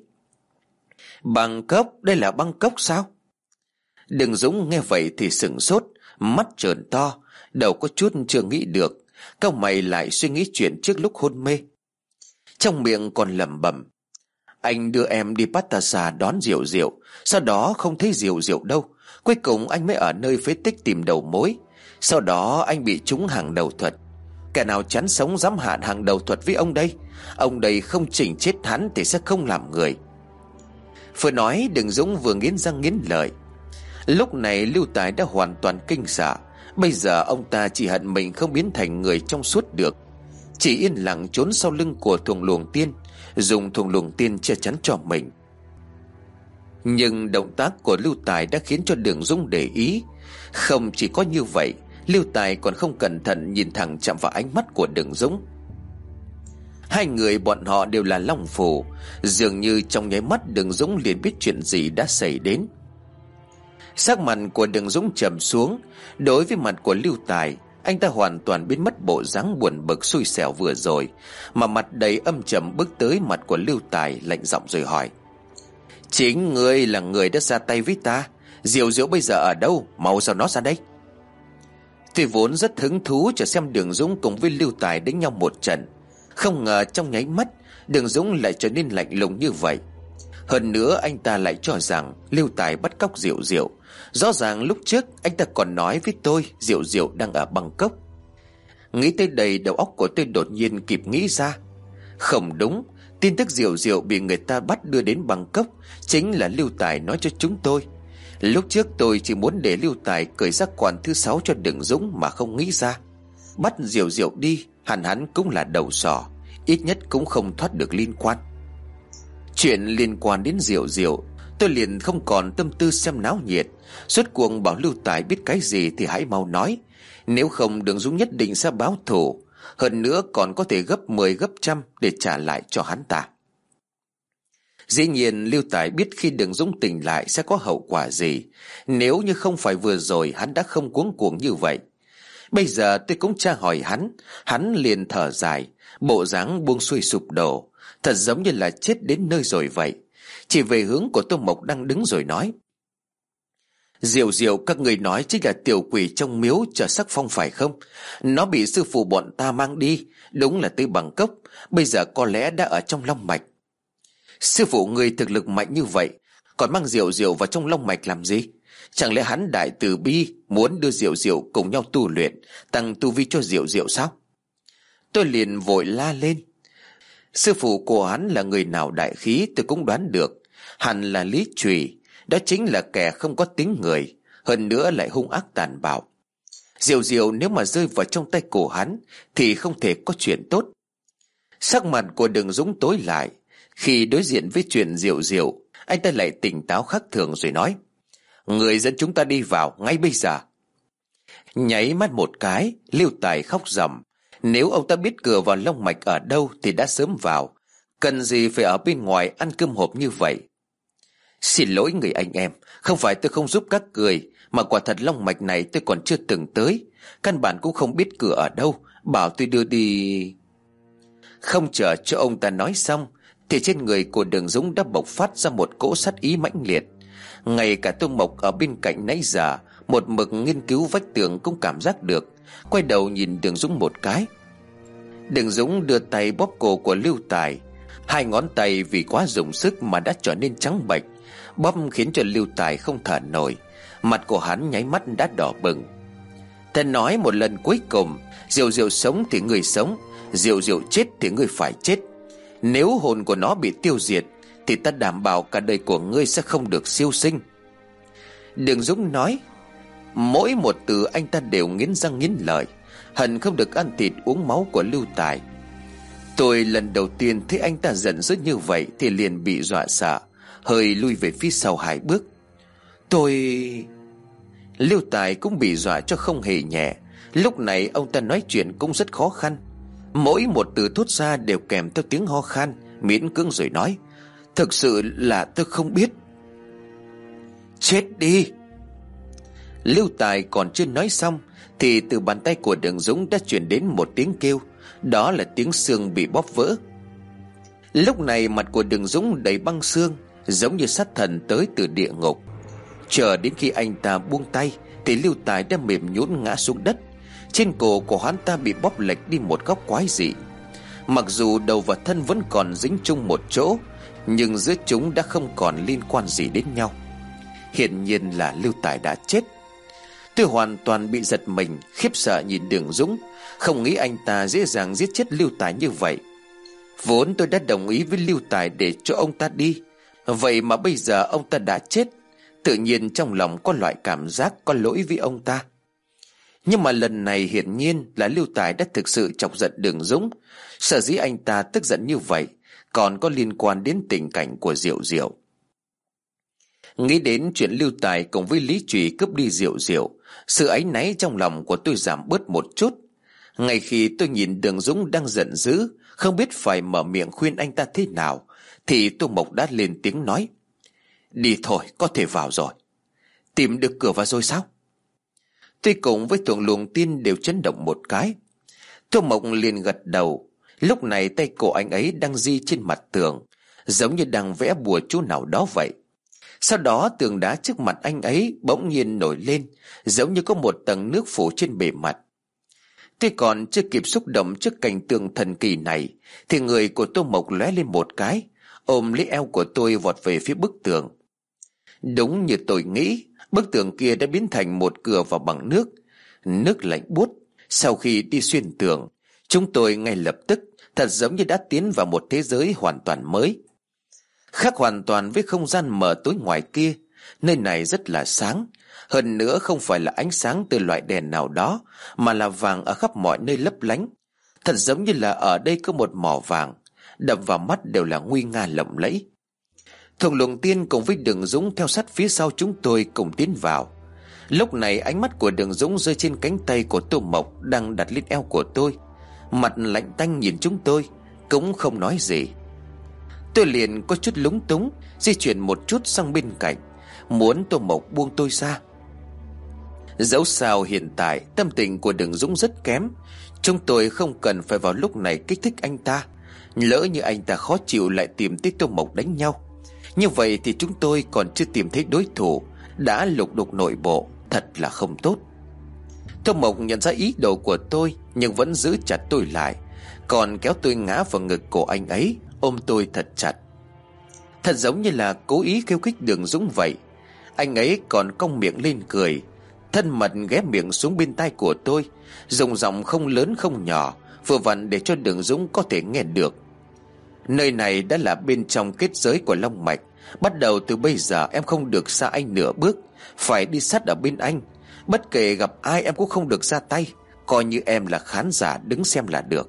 Băng cốc? Đây là băng cốc sao? Đường Dũng nghe vậy thì sửng sốt, mắt trợn to, đầu có chút chưa nghĩ được. Cau mày lại suy nghĩ chuyện trước lúc hôn mê, trong miệng còn lẩm bẩm: Anh đưa em đi Patasa đón Diệu Diệu, sau đó không thấy Diệu Diệu đâu. Cuối cùng anh mới ở nơi phế tích tìm đầu mối. Sau đó anh bị trúng hàng đầu thuật. Kẻ nào chán sống dám hạn hàng đầu thuật với ông đây? Ông đây không chỉnh chết hắn thì sẽ không làm người. Vừa nói Đường Dũng vừa nghiến răng nghiến lợi. Lúc này Lưu Tài đã hoàn toàn kinh sợ. Bây giờ ông ta chỉ hận mình không biến thành người trong suốt được, chỉ yên lặng trốn sau lưng của Thuồng Luồng Tiên, dùng Thuồng Luồng Tiên che chắn cho mình. Nhưng động tác của Lưu Tài đã khiến cho Đường Dũng để ý. Không chỉ có như vậy, Lưu Tài còn không cẩn thận nhìn thẳng chạm vào ánh mắt của Đường Dũng. Hai người bọn họ đều là long phù, dường như trong nháy mắt Đường Dũng liền biết chuyện gì đã xảy đến. Sắc mặt của Đường Dũng trầm xuống. Đối với mặt của Lưu Tài, anh ta hoàn toàn biến mất bộ dáng buồn bực xui xẻo vừa rồi, mà mặt đầy âm trầm bước tới mặt của Lưu Tài, lạnh giọng rồi hỏi: Chính ngươi là người đã ra tay với ta. Diệu Diệu bây giờ ở đâu? Mau sao nó ra đây. Tôi vốn rất hứng thú chờ xem Đường Dũng cùng với Lưu Tài đánh nhau một trận, không ngờ trong nháy mắt Đường Dũng lại trở nên lạnh lùng như vậy. Hơn nữa anh ta lại cho rằng Lưu Tài bắt cóc Diệu Diệu. Rõ ràng lúc trước anh ta còn nói với tôi Diệu Diệu đang ở Bangkok. Nghĩ tới đây, đầu óc của tôi đột nhiên kịp nghĩ ra. Không đúng, tin tức Diệu Diệu bị người ta bắt đưa đến Bangkok chính là Lưu Tài nói cho chúng tôi. Lúc trước tôi chỉ muốn để Lưu Tài cởi ra quản thứ sáu cho Đường Dũng mà không nghĩ ra bắt Diệu Diệu đi, hẳn hắn cũng là đầu sỏ, ít nhất cũng không thoát được liên quan. Chuyện liên quan đến Diệu Diệu, tôi liền không còn tâm tư xem náo nhiệt. Rốt cuộc bảo Lưu Tài biết cái gì thì hãy mau nói, nếu không Đường Dũng nhất định sẽ báo thù, hơn nữa còn có thể gấp mười gấp trăm để trả lại cho hắn ta. Dĩ nhiên Lưu Tài biết khi Đường Dũng tỉnh lại sẽ có hậu quả gì, nếu như không phải vừa rồi hắn đã không cuống cuồng như vậy. Bây giờ tôi cũng tra hỏi hắn, hắn liền thở dài, bộ dáng buông xuôi sụp đổ, thật giống như là chết đến nơi rồi vậy. chỉ về hướng của Tô Mộc đang đứng rồi nói: Diệu Diệu, các người nói chính là tiểu quỷ trong miếu chợ Sắc Phong phải không? Nó bị sư phụ bọn ta mang đi, đúng là tới Bằng Cốc, bây giờ có lẽ đã ở trong Long Mạch. Sư phụ người thực lực mạnh như vậy, còn mang Diệu Diệu vào trong Long Mạch làm gì? Chẳng lẽ hắn đại từ bi muốn đưa Diệu Diệu cùng nhau tu luyện, tăng tu vi cho Diệu Diệu sao? Tôi liền vội la lên: Sư phụ của hắn là người nào đại khí tôi cũng đoán được, hẳn là Lý Trùy. Đó chính là kẻ không có tính người, hơn nữa lại hung ác tàn bạo. Diệu Diệu nếu mà rơi vào trong tay của hắn thì không thể có chuyện tốt. Sắc mặt của Đường Dũng tối lại. Khi đối diện với chuyện Diệu Diệu, anh ta lại tỉnh táo khác thường rồi nói: Người dẫn chúng ta đi vào ngay bây giờ. Nháy mắt một cái, Lưu Tài khóc ròng. Nếu ông ta biết cửa vào Long Mạch ở đâu thì đã sớm vào, cần gì phải ở bên ngoài ăn cơm hộp như vậy. Xin lỗi người anh em, không phải tôi không giúp các người, mà quả thật Long Mạch này tôi còn chưa từng tới, căn bản cũng không biết cửa ở đâu, bảo tôi đưa đi. Không chờ cho ông ta nói xong thì trên người của Đường Dũng đã bộc phát ra một cỗ sát ý mãnh liệt. Ngay cả Tô Mộc ở bên cạnh nãy giờ một mực nghiên cứu vách tường cũng cảm giác được, quay đầu nhìn Đường Dũng một cái. Đường Dũng đưa tay bóp cổ của Lưu Tài, hai ngón tay vì quá dùng sức mà đã trở nên trắng bệch, bóp khiến cho Lưu Tài không thở nổi, mặt của hắn nháy mắt đã đỏ bừng. Ta nói một lần cuối cùng, Diệu Diệu sống thì người sống, Diệu Diệu chết thì người phải chết. Nếu hồn của nó bị tiêu diệt thì ta đảm bảo cả đời của ngươi sẽ không được siêu sinh. Đường Dũng nói. Mỗi một từ anh ta đều nghiến răng nghiến lợi, hận không được ăn thịt uống máu của Lưu Tài. Tôi lần đầu tiên thấy anh ta giận dữ như vậy thì liền bị dọa sợ, hơi lui về phía sau hai bước. Tôi... Lưu Tài cũng bị dọa cho không hề nhẹ. Lúc này ông ta nói chuyện cũng rất khó khăn, mỗi một từ thốt ra đều kèm theo tiếng ho khan, miễn cưỡng rồi nói: Thực sự là tôi không biết. Chết đi! Lưu Tài còn chưa nói xong thì từ bàn tay của Đường Dũng đã truyền đến một tiếng kêu, đó là tiếng xương bị bóp vỡ. Lúc này mặt của Đường Dũng đầy băng xương, giống như sát thần tới từ địa ngục. Chờ đến khi anh ta buông tay thì Lưu Tài đã mềm nhũn ngã xuống đất. Trên cổ của hắn ta bị bóp lệch đi một góc quái dị. Mặc dù đầu và thân vẫn còn dính chung một chỗ, nhưng giữa chúng đã không còn liên quan gì đến nhau. Hiển nhiên là Lưu Tài đã chết. Tôi hoàn toàn bị giật mình, khiếp sợ nhìn Đường Dũng, không nghĩ anh ta dễ dàng giết chết Lưu Tài như vậy. Vốn tôi đã đồng ý với Lưu Tài để cho ông ta đi, vậy mà bây giờ ông ta đã chết. Tự nhiên trong lòng có loại cảm giác có lỗi với ông ta. Nhưng mà lần này hiển nhiên là Lưu Tài đã thực sự chọc giận Đường Dũng. Sở dĩ anh ta tức giận như vậy còn có liên quan đến tình cảnh của Diệu Diệu. Nghĩ đến chuyện Lưu Tài cùng với Lý Trùy cướp đi Diệu Diệu, sự áy náy trong lòng của tôi giảm bớt một chút. Ngay khi tôi nhìn Đường Dũng đang giận dữ, không biết phải mở miệng khuyên anh ta thế nào, thì Tô Mộc đã lên tiếng nói: Đi thôi, có thể vào rồi. Tìm được cửa vào rồi sao? Tôi cùng với Thuận Luồng Tiên đều chấn động một cái. Tô Mộc liền gật đầu. Lúc này tay cổ anh ấy đang di trên mặt tường, giống như đang vẽ bùa chú nào đó vậy. Sau đó tường đá trước mặt anh ấy bỗng nhiên nổi lên, giống như có một tầng nước phủ trên bề mặt. Tôi còn chưa kịp xúc động trước cảnh tượng thần kỳ này thì người của Tô Mộc lóe lên một cái, ôm lấy eo của tôi vọt về phía bức tường. Đúng như tôi nghĩ, bức tường kia đã biến thành một cửa vào bằng nước, nước lạnh buốt. Sau khi đi xuyên tường, chúng tôi ngay lập tức thật giống như đã tiến vào một thế giới hoàn toàn mới, khác hoàn toàn với không gian mờ tối ngoài kia. Nơi này rất là sáng, hơn nữa không phải là ánh sáng từ loại đèn nào đó, mà là vàng ở khắp mọi nơi lấp lánh. Thật giống như là ở đây có một mỏ vàng, đập vào mắt đều là nguy nga lộng lẫy. Thuận Luồng Tiên cùng với Đường Dũng theo sát phía sau chúng tôi cùng tiến vào. Lúc này ánh mắt của Đường Dũng rơi trên cánh tay của Tô Mộc đang đặt lên eo của tôi, mặt lạnh tanh nhìn chúng tôi, cũng không nói gì. Tôi liền có chút lúng túng, di chuyển một chút sang bên cạnh, muốn Tô Mộc buông tôi ra. Dẫu sao hiện tại tâm tình của Đường Dũng rất kém, chúng tôi không cần phải vào lúc này kích thích anh ta. Lỡ như anh ta khó chịu lại tìm tới Tô Mộc đánh nhau, Như vậy thì chúng tôi còn chưa tìm thấy đối thủ, đã lục đục nội bộ, thật là không tốt. Tô Mộc nhận ra ý đồ của tôi nhưng vẫn giữ chặt tôi lại, còn kéo tôi ngã vào ngực của anh ấy, ôm tôi thật chặt. Thật giống như là cố ý khiêu khích Đường Dũng vậy. Anh ấy còn cong miệng lên cười, thân mật ghé miệng xuống bên tai của tôi, dùng giọng không lớn không nhỏ, vừa vặn để cho Đường Dũng có thể nghe được. Nơi này đã là bên trong kết giới của Long Mạch. Bắt đầu từ bây giờ em không được xa anh nửa bước, phải đi sát ở bên anh. Bất kể gặp ai em cũng không được ra tay, coi như em là khán giả đứng xem là được.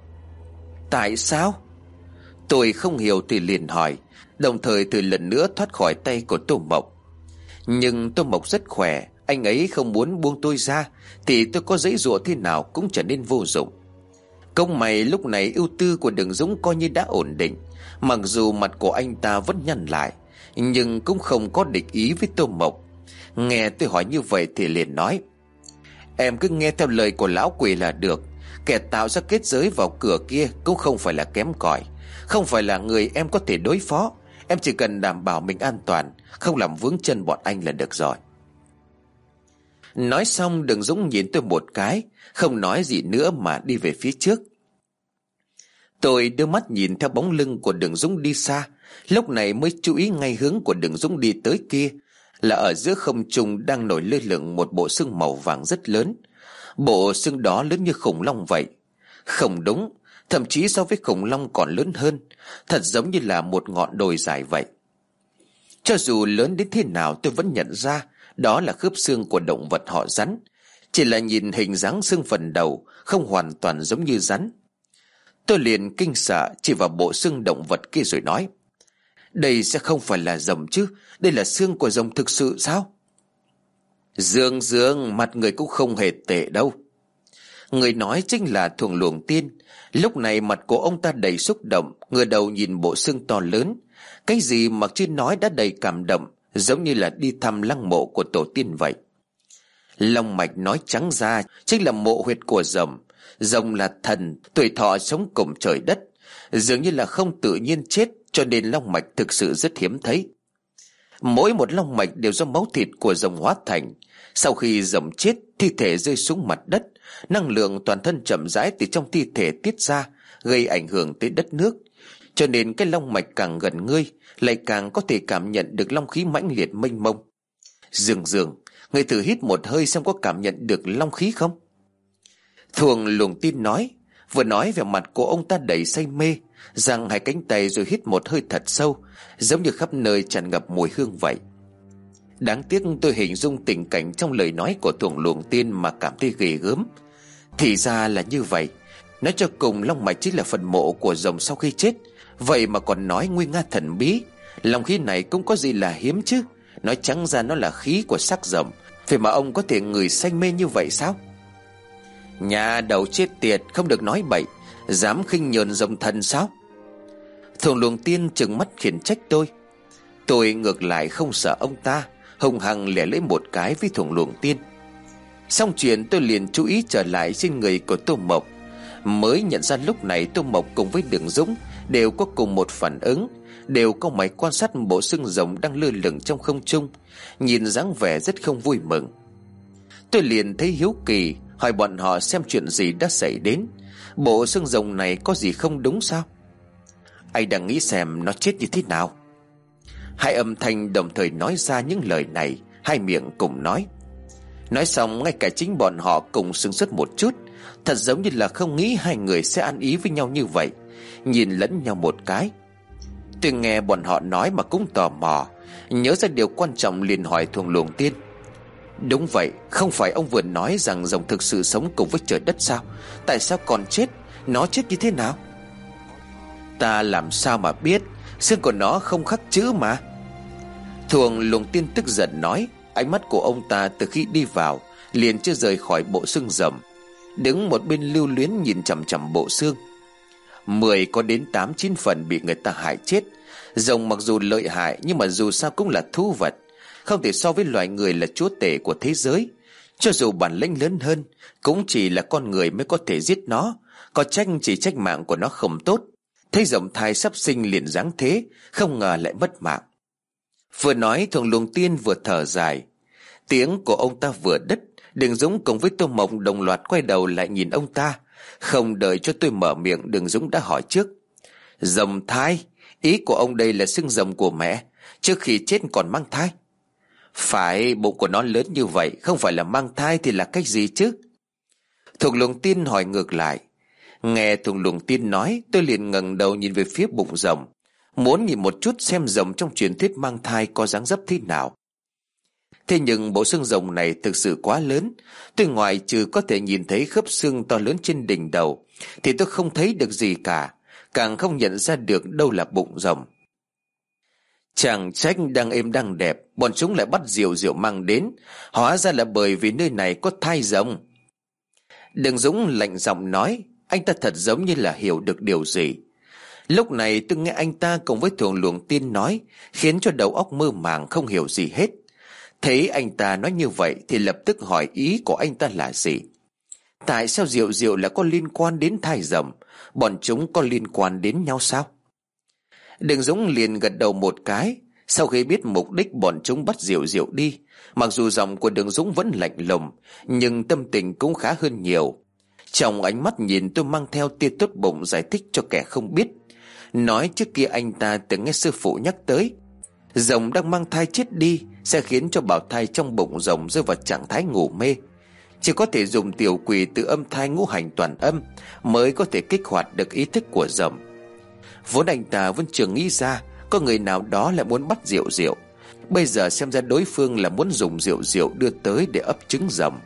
Tại sao? Tôi không hiểu thì liền hỏi, đồng thời từ lần nữa thoát khỏi tay của Tô Mộc. Nhưng Tô Mộc rất khỏe, anh ấy không muốn buông tôi ra thì tôi có giãy giụa thế nào cũng trở nên vô dụng. Công mày lúc này ưu tư của Đường Dũng coi như đã ổn định. Mặc dù mặt của anh ta vẫn nhăn lại, nhưng cũng không có địch ý với Tô Mộc. Nghe tôi hỏi như vậy thì liền nói, em cứ nghe theo lời của lão quỷ là được. Kẻ tạo ra kết giới vào cửa kia cũng không phải là kém cỏi, không phải là người em có thể đối phó. Em chỉ cần đảm bảo mình an toàn, không làm vướng chân bọn anh là được rồi. Nói xong Đường Dũng nhìn tôi một cái, không nói gì nữa mà đi về phía trước. Tôi đưa mắt nhìn theo bóng lưng của Đường Dũng đi xa, lúc này mới chú ý ngay hướng của Đường Dũng đi tới kia, là ở giữa không trung đang nổi lơ lửng một bộ xương màu vàng rất lớn. Bộ xương đó lớn như khủng long vậy. Không đúng, thậm chí so với khủng long còn lớn hơn, thật giống như là một ngọn đồi dài vậy. Cho dù lớn đến thế nào tôi vẫn nhận ra đó là khớp xương của động vật họ rắn. Chỉ là nhìn hình dáng xương phần đầu không hoàn toàn giống như rắn. Tôi liền kinh sợ chỉ vào bộ xương động vật kia rồi nói, đây sẽ không phải là rồng chứ? Đây là xương của rồng thực sự sao? Dương Dương, mặt người cũng không hề tệ đâu. Người nói chính là Thuồng Luồng Tiên. Lúc này mặt của ông ta đầy xúc động, ngửa đầu nhìn bộ xương to lớn. Cái gì mà chưa nói đã đầy cảm động, giống như là đi thăm lăng mộ của tổ tiên vậy. Long mạch nói trắng ra chính là mộ huyệt của rồng. Rồng là thần, tuổi thọ sống cùng trời đất, dường như là không tự nhiên chết, cho nên long mạch thực sự rất hiếm thấy. Mỗi một long mạch đều do máu thịt của rồng hóa thành. Sau khi rồng chết, thi thể rơi xuống mặt đất, năng lượng toàn thân chậm rãi từ trong thi thể tiết ra, gây ảnh hưởng tới đất nước. Cho nên cái long mạch càng gần ngươi, lại càng có thể cảm nhận được long khí mãnh liệt mênh mông. Dương Dương, ngươi thử hít một hơi xem có cảm nhận được long khí không? Thuồng Luồng Tiên nói. Vừa nói về mặt của ông ta đầy say mê, giang hai cánh tay rồi hít một hơi thật sâu, giống như khắp nơi tràn ngập mùi hương vậy. Đáng tiếc tôi hình dung tình cảnh trong lời nói của Thuồng Luồng Tiên mà cảm thấy ghê gớm. Thì ra là như vậy. Nói cho cùng long mạch chính là phần mộ của rồng sau khi chết, vậy mà còn nói nguy nga thần bí. Long khí này cũng có gì là hiếm chứ? Nói trắng ra nó là khí của xác rồng, vậy mà ông có thể ngửi say mê như vậy sao? Nhà đầu chết tiệt, không được nói bậy, dám khinh nhờn rồng thần sao? Thuồng Luồng Tiên trừng mắt khiển trách tôi. Tôi ngược lại không sợ ông ta, hùng hăng lẻ lưỡi một cái với Thuồng Luồng Tiên. Xong chuyện tôi liền chú ý trở lại trên người của Tô Mộc. Mới nhận ra lúc này Tô Mộc cùng với Đường Dũng đều có cùng một phản ứng, đều có máy quan sát bộ xương rồng đang lơ lửng trong không trung, nhìn dáng vẻ rất không vui mừng. Tôi liền thấy hiếu kỳ, hỏi bọn họ xem chuyện gì đã xảy đến. Bộ xương rồng này có gì không đúng sao? Anh đang nghĩ xem nó chết như thế nào? Hai âm thanh đồng thời nói ra những lời này, hai miệng cùng nói. Nói xong ngay cả chính bọn họ cùng sửng sốt một chút, thật giống như là không nghĩ hai người sẽ ăn ý với nhau như vậy, nhìn lẫn nhau một cái. Tôi nghe bọn họ nói mà cũng tò mò, nhớ ra điều quan trọng liền hỏi Thuồng Luồng Tiên. Đúng vậy, không phải ông vừa nói rằng rồng thực sự sống cùng với trời đất sao? Tại sao còn chết? Nó chết như thế nào? Ta làm sao mà biết, xương của nó không khắc chữ mà. Thuồng Luồng Tiên tức giận nói. Ánh mắt của ông ta từ khi đi vào liền chưa rời khỏi bộ xương rồng, đứng một bên lưu luyến nhìn chằm chằm bộ xương. Mười có đến tám chín phần bị người ta hại chết. Rồng mặc dù lợi hại nhưng mà dù sao cũng là thú vật, không thể so với loài người là chúa tể của thế giới. Cho dù bản lĩnh lớn hơn, cũng chỉ là con người mới có thể giết nó. Có trách chỉ trách mạng của nó không tốt. Thấy rồng thai sắp sinh liền giáng thế, không ngờ lại mất mạng. Vừa nói Thuồng Luồng Tiên vừa thở dài. Tiếng của ông ta vừa đứt, Đường Dũng cùng với Tô Mộc đồng loạt quay đầu lại nhìn ông ta. Không đợi cho tôi mở miệng, Đường Dũng đã hỏi trước. Rồng thai? Ý của ông đây là xương rồng của mẹ trước khi chết còn mang thai? Phải, bụng của nó lớn như vậy, không phải là mang thai thì là cách gì chứ? Thuồng Luồng Tiên hỏi ngược lại. Nghe Thuồng Luồng Tiên nói, tôi liền ngẩng đầu nhìn về phía bụng rồng, muốn nhìn một chút xem rồng trong truyền thuyết mang thai có dáng dấp thế nào. Thế nhưng bộ xương rồng này thực sự quá lớn. Tôi ngoài trừ có thể nhìn thấy khớp xương to lớn trên đỉnh đầu thì tôi không thấy được gì cả, càng không nhận ra được đâu là bụng rồng. Chẳng trách đang êm đang đẹp bọn chúng lại bắt Diệu Diệu mang đến, hóa ra là bởi vì nơi này có thai rồng. Đường Dũng lạnh giọng nói. Anh ta thật giống như là hiểu được điều gì. Lúc này tôi nghe anh ta cùng với Thuồng Luồng Tiên nói, khiến cho đầu óc mơ màng không hiểu gì hết. Thấy anh ta nói như vậy thì lập tức hỏi ý của anh ta là gì. Tại sao Diệu Diệu lại có liên quan đến thai rồng? Bọn chúng có liên quan đến nhau sao? Đường Dũng liền gật đầu một cái. Sau khi biết mục đích bọn chúng bắt Diệu Diệu đi, mặc dù giọng của Đường Dũng vẫn lạnh lùng, nhưng tâm tình cũng khá hơn nhiều. Trong ánh mắt nhìn tôi mang theo tia tốt bụng giải thích cho kẻ không biết. Nói trước kia anh ta từng nghe sư phụ nhắc tới, rồng đang mang thai chết đi sẽ khiến cho bào thai trong bụng rồng rơi vào trạng thái ngủ mê. Chỉ có thể dùng tiểu quỷ từ âm thai ngũ hành toàn âm mới có thể kích hoạt được ý thức của rồng. Vốn anh ta vẫn chưa nghĩ ra có người nào đó lại muốn bắt Diệu Diệu. Bây giờ xem ra đối phương là muốn dùng Diệu Diệu đưa tới để ấp trứng rồng.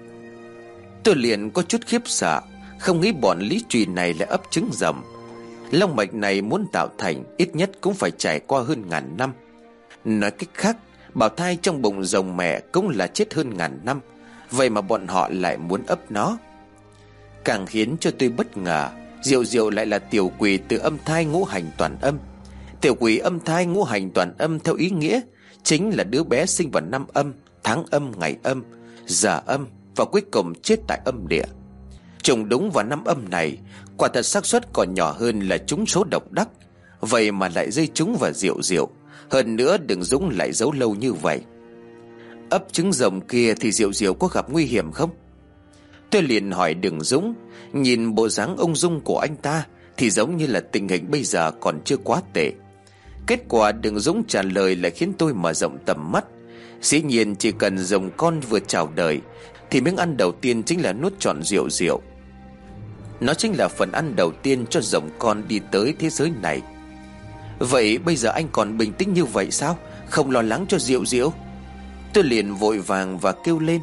Tôi liền có chút khiếp sợ, không nghĩ bọn Lý Trùy này lại ấp trứng rồng. Long mạch này muốn tạo thành ít nhất cũng phải trải qua hơn ngàn năm. Nói cách khác, bào thai trong bụng rồng mẹ cũng là chết hơn ngàn năm. Vậy mà bọn họ lại muốn ấp nó. Càng khiến cho tôi bất ngờ, Diệu Diệu lại là tiểu quỷ từ âm thai ngũ hành toàn âm. Tiểu quỷ âm thai ngũ hành toàn âm theo ý nghĩa chính là đứa bé sinh vào năm âm, tháng âm, ngày âm, giờ âm và cuối cùng chết tại âm địa. Trùng đúng vào năm âm này, quả thật xác suất còn nhỏ hơn là trúng số độc đắc. Vậy mà lại rơi trúng vào Diệu Diệu. Hơn nữa Đường Dũng lại giấu lâu như vậy. Ấp trứng rồng kia thì Diệu Diệu có gặp nguy hiểm không? Tôi liền hỏi Đường Dũng. Nhìn bộ dáng ung dung của anh ta thì giống như là tình hình bây giờ còn chưa quá tệ. Kết quả Đường Dũng trả lời lại khiến tôi mở rộng tầm mắt. Dĩ nhiên chỉ cần rồng con vừa chào đời thì miếng ăn đầu tiên chính là nuốt trọn Diệu Diệu. Nó chính là phần ăn đầu tiên cho rồng con đi tới thế giới này. Vậy bây giờ anh còn bình tĩnh như vậy sao? Không lo lắng cho Diệu Diệu? Tôi liền vội vàng và kêu lên.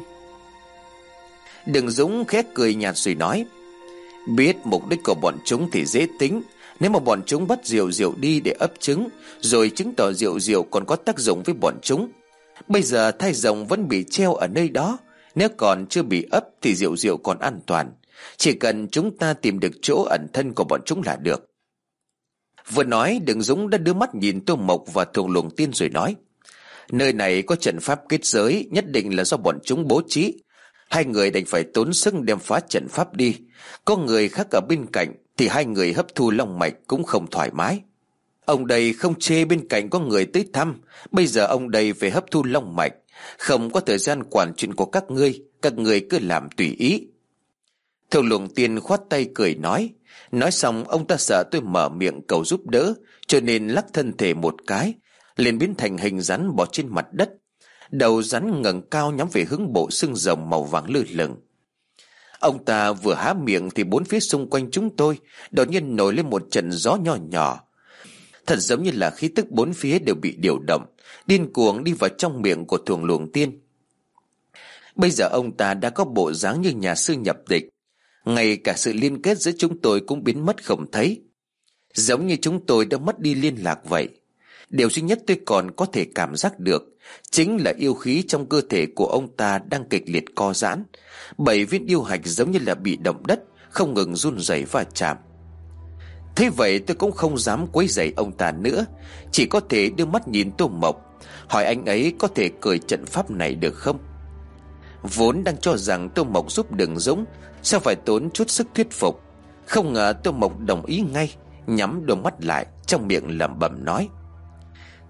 Đường Dũng khẽ cười nhạt rồi nói. Biết mục đích của bọn chúng thì dễ tính. Nếu mà bọn chúng bắt Diệu Diệu đi để ấp trứng, rồi chứng tỏ Diệu Diệu còn có tác dụng với bọn chúng. Bây giờ thai rồng vẫn bị treo ở nơi đó. Nếu còn chưa bị ấp thì Diệu Diệu còn an toàn. Chỉ cần chúng ta tìm được chỗ ẩn thân của bọn chúng là được. Vừa nói Đường Dũng đã đưa mắt nhìn Tô Mộc và Thuồng Luồng Tiên rồi nói. Nơi này có trận pháp kết giới, nhất định là do bọn chúng bố trí. Hai người đành phải tốn sức đem phá trận pháp đi. Có người khác ở bên cạnh thì hai người hấp thu long mạch cũng không thoải mái. Ông đây không chê bên cạnh có người tới thăm. Bây giờ ông đây phải hấp thu long mạch, không có thời gian quản chuyện của các ngươi. Các ngươi cứ làm tùy ý. Thuồng Luồng Tiên khoát tay cười nói. Nói xong ông ta sợ tôi mở miệng cầu giúp đỡ, cho nên lắc thân thể một cái, liền biến thành hình rắn bò trên mặt đất. Đầu rắn ngẩng cao nhắm về hướng bộ xương rồng màu vàng lơ lửng. Ông ta vừa há miệng thì bốn phía xung quanh chúng tôi đột nhiên nổi lên một trận gió nhỏ nhỏ. Thật giống như là khí tức bốn phía đều bị điều động, điên cuồng đi vào trong miệng của Thuồng Luồng Tiên. Bây giờ ông ta đã có bộ dáng như nhà sư nhập tịch. Ngay cả sự liên kết giữa chúng tôi cũng biến mất không thấy, giống như chúng tôi đã mất đi liên lạc vậy. Điều duy nhất tôi còn có thể cảm giác được chính là yêu khí trong cơ thể của ông ta đang kịch liệt co giãn. Bảy viên yêu hạch giống như là bị động đất, không ngừng run rẩy và chạm. Thế vậy tôi cũng không dám quấy rầy ông ta nữa, chỉ có thể đưa mắt nhìn Tô Mộc, hỏi anh ấy có thể cởi trận pháp này được không. Vốn đang cho rằng Tô Mộc giúp Đường Dũng sao phải tốn chút sức thuyết phục, không ngờ Tô Mộc đồng ý ngay, nhắm đôi mắt lại, trong miệng lẩm bẩm nói.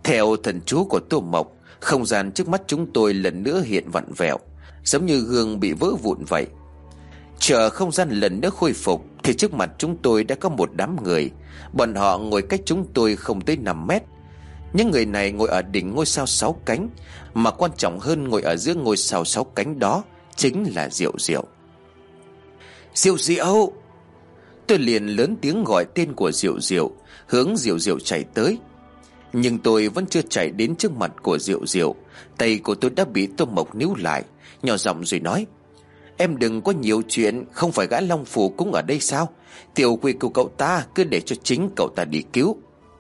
Theo thần chú của Tô Mộc, không gian trước mắt chúng tôi lần nữa hiện vặn vẹo, giống như gương bị vỡ vụn vậy. Chờ không gian lần nữa khôi phục thì trước mặt chúng tôi đã có một đám người. Bọn họ ngồi cách chúng tôi không tới năm mét. Những người này ngồi ở đỉnh ngôi sao sáu cánh, mà quan trọng hơn, ngồi ở giữa ngôi sao sáu cánh đó chính là Diệu Diệu. Diệu Diệu! Tôi liền lớn tiếng gọi tên của Diệu Diệu, hướng Diệu Diệu chạy tới. Nhưng tôi vẫn chưa chạy đến trước mặt của Diệu Diệu, tay của tôi đã bị Tô Mộc níu lại, nhỏ giọng rồi nói: Em đừng có nhiều chuyện, không phải gã Long Phù cũng ở đây sao? Tiểu quỷ của cậu ta cứ để cho chính cậu ta đi cứu.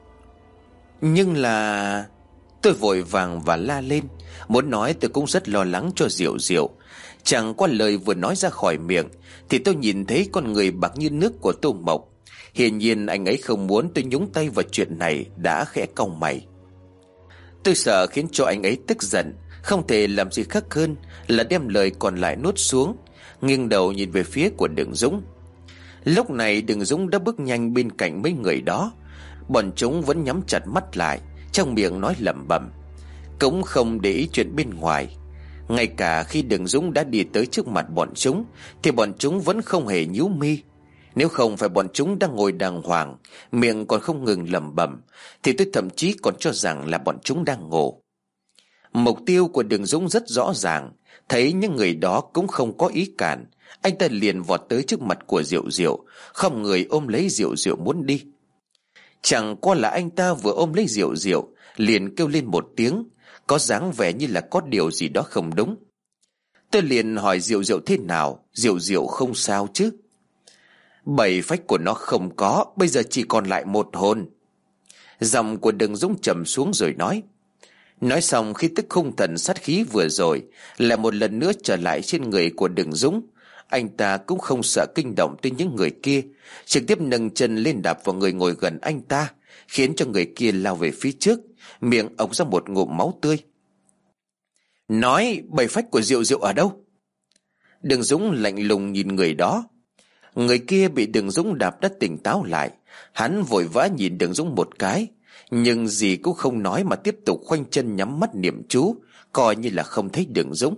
Nhưng là... Tôi vội vàng và la lên. Muốn nói tôi cũng rất lo lắng cho Diệu Diệu. Chẳng qua lời vừa nói ra khỏi miệng thì tôi nhìn thấy con người bạc như nước của Tô Mộc. Hiển nhiên anh ấy không muốn tôi nhúng tay vào chuyện này, đã khẽ cau mày. Tôi sợ khiến cho anh ấy tức giận, không thể làm gì khác hơn là đem lời còn lại nuốt xuống, nghiêng đầu nhìn về phía của Đường Dũng. Lúc này Đường Dũng đã bước nhanh bên cạnh mấy người đó. Bọn chúng vẫn nhắm chặt mắt lại, trong miệng nói lẩm bẩm, cũng không để ý chuyện bên ngoài. Ngay cả khi Đường Dũng đã đi tới trước mặt bọn chúng thì bọn chúng vẫn không hề nhíu mi. Nếu không phải bọn chúng đang ngồi đàng hoàng, miệng còn không ngừng lẩm bẩm, thì tôi thậm chí còn cho rằng là bọn chúng đang ngủ. Mục tiêu của Đường Dũng rất rõ ràng. Thấy những người đó cũng không có ý cản, anh ta liền vọt tới trước mặt của Diệu Diệu, không người ôm lấy Diệu Diệu muốn đi. Chẳng qua là anh ta vừa ôm lấy Diệu Diệu liền kêu lên một tiếng, có dáng vẻ như là có điều gì đó không đúng. Tôi liền hỏi Diệu Diệu thế nào. Diệu Diệu không sao chứ? Bảy phách của nó không có, bây giờ chỉ còn lại một hồn. Giọng của Đường Dũng trầm xuống rồi nói. Nói xong, khi tức hung thần sát khí vừa rồi lại một lần nữa trở lại trên người của Đường Dũng. Anh ta cũng không sợ kinh động tới những người kia, trực tiếp nâng chân lên đạp vào người ngồi gần anh ta, khiến cho người kia lao về phía trước, miệng ộc ra một ngụm máu tươi. Nói, bảy phách của Diệu Diệu ở đâu? Đường Dũng lạnh lùng nhìn người đó. Người kia bị Đường Dũng đạp đã tỉnh táo lại. Hắn vội vã nhìn Đường Dũng một cái, nhưng gì cũng không nói mà tiếp tục khoanh chân nhắm mắt niệm chú, coi như là không thấy Đường Dũng.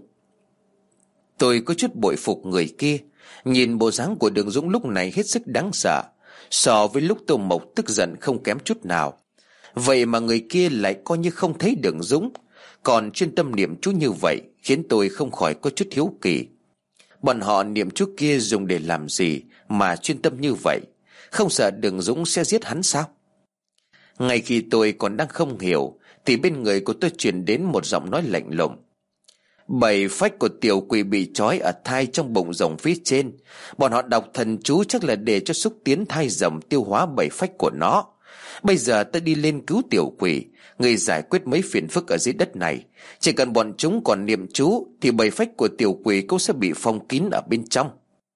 Tôi có chút bội phục người kia. Nhìn bộ dáng của Đường Dũng lúc này hết sức đáng sợ, so với lúc Tô Mộc tức giận không kém chút nào. Vậy mà người kia lại coi như không thấy Đường Dũng, còn chuyên tâm niệm chú như vậy, khiến tôi không khỏi có chút hiếu kỳ. Bọn họ niệm chú kia dùng để làm gì mà chuyên tâm như vậy? Không sợ Đường Dũng sẽ giết hắn sao? Ngay khi tôi còn đang không hiểu thì bên người của tôi truyền đến một giọng nói lạnh lùng. Bảy phách của tiểu quỷ bị trói ở thai trong bụng rồng phía trên. Bọn họ đọc thần chú chắc là để cho xúc tiến thai rồng tiêu hóa bảy phách của nó. Bây giờ ta đi lên cứu tiểu quỷ, người giải quyết mấy phiền phức ở dưới đất này. Chỉ cần bọn chúng còn niệm chú thì bảy phách của tiểu quỷ cũng sẽ bị phong kín ở bên trong.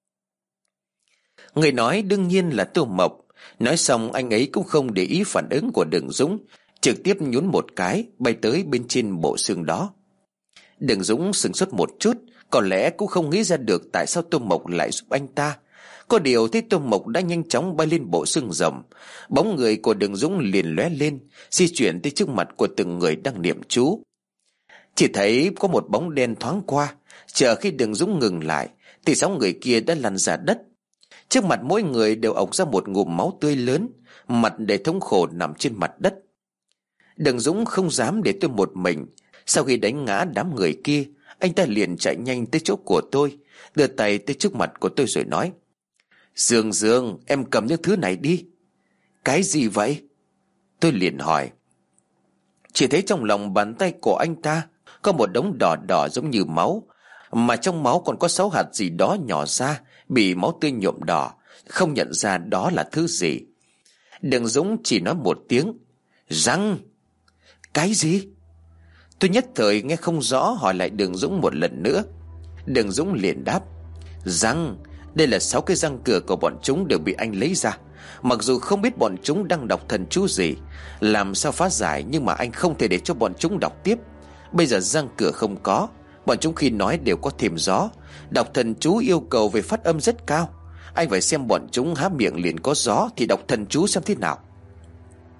Người nói đương nhiên là Tô Mộc. Nói xong anh ấy cũng không để ý phản ứng của Đường Dũng, trực tiếp nhún một cái bay tới bên trên bộ xương đó. Đường Dũng sửng sốt một chút, có lẽ cũng không nghĩ ra được tại sao Tô Mộc lại giúp anh ta. Có điều thấy Tô Mộc đã nhanh chóng bay lên bộ xương rồng, bóng người của Đường Dũng liền lóe lên, di chuyển tới trước mặt của từng người đang niệm chú. Chỉ thấy có một bóng đen thoáng qua, chờ khi Đường Dũng ngừng lại thì sáu người kia đã lăn ra đất. Trước mặt mỗi người đều ộc ra một ngụm máu tươi lớn, mặt đầy thống khổ nằm trên mặt đất. Đường Dũng không dám để tôi một mình. Sau khi đánh ngã đám người kia, anh ta liền chạy nhanh tới chỗ của tôi, đưa tay tới trước mặt của tôi rồi nói. Dương Dương, em cầm những thứ này đi. Cái gì vậy? Tôi liền hỏi. Chỉ thấy trong lòng bàn tay của anh ta có một đống đỏ đỏ giống như máu, mà trong máu còn có sáu hạt gì đó nhỏ ra, bị máu tươi nhuộm đỏ, không nhận ra đó là thứ gì. Đường Dũng chỉ nói một tiếng. Răng. Cái gì? Tôi nhất thời nghe không rõ, hỏi lại Đường Dũng một lần nữa. Đường Dũng liền đáp. Răng. Đây là sáu cái răng cửa của bọn chúng đều bị anh lấy ra. Mặc dù không biết bọn chúng đang đọc thần chú gì, làm sao phá giải, nhưng mà anh không thể để cho bọn chúng đọc tiếp. Bây giờ răng cửa không có, bọn chúng khi nói đều có thêm gió. Đọc thần chú yêu cầu về phát âm rất cao. Anh phải xem bọn chúng há miệng liền có gió thì đọc thần chú xem thế nào.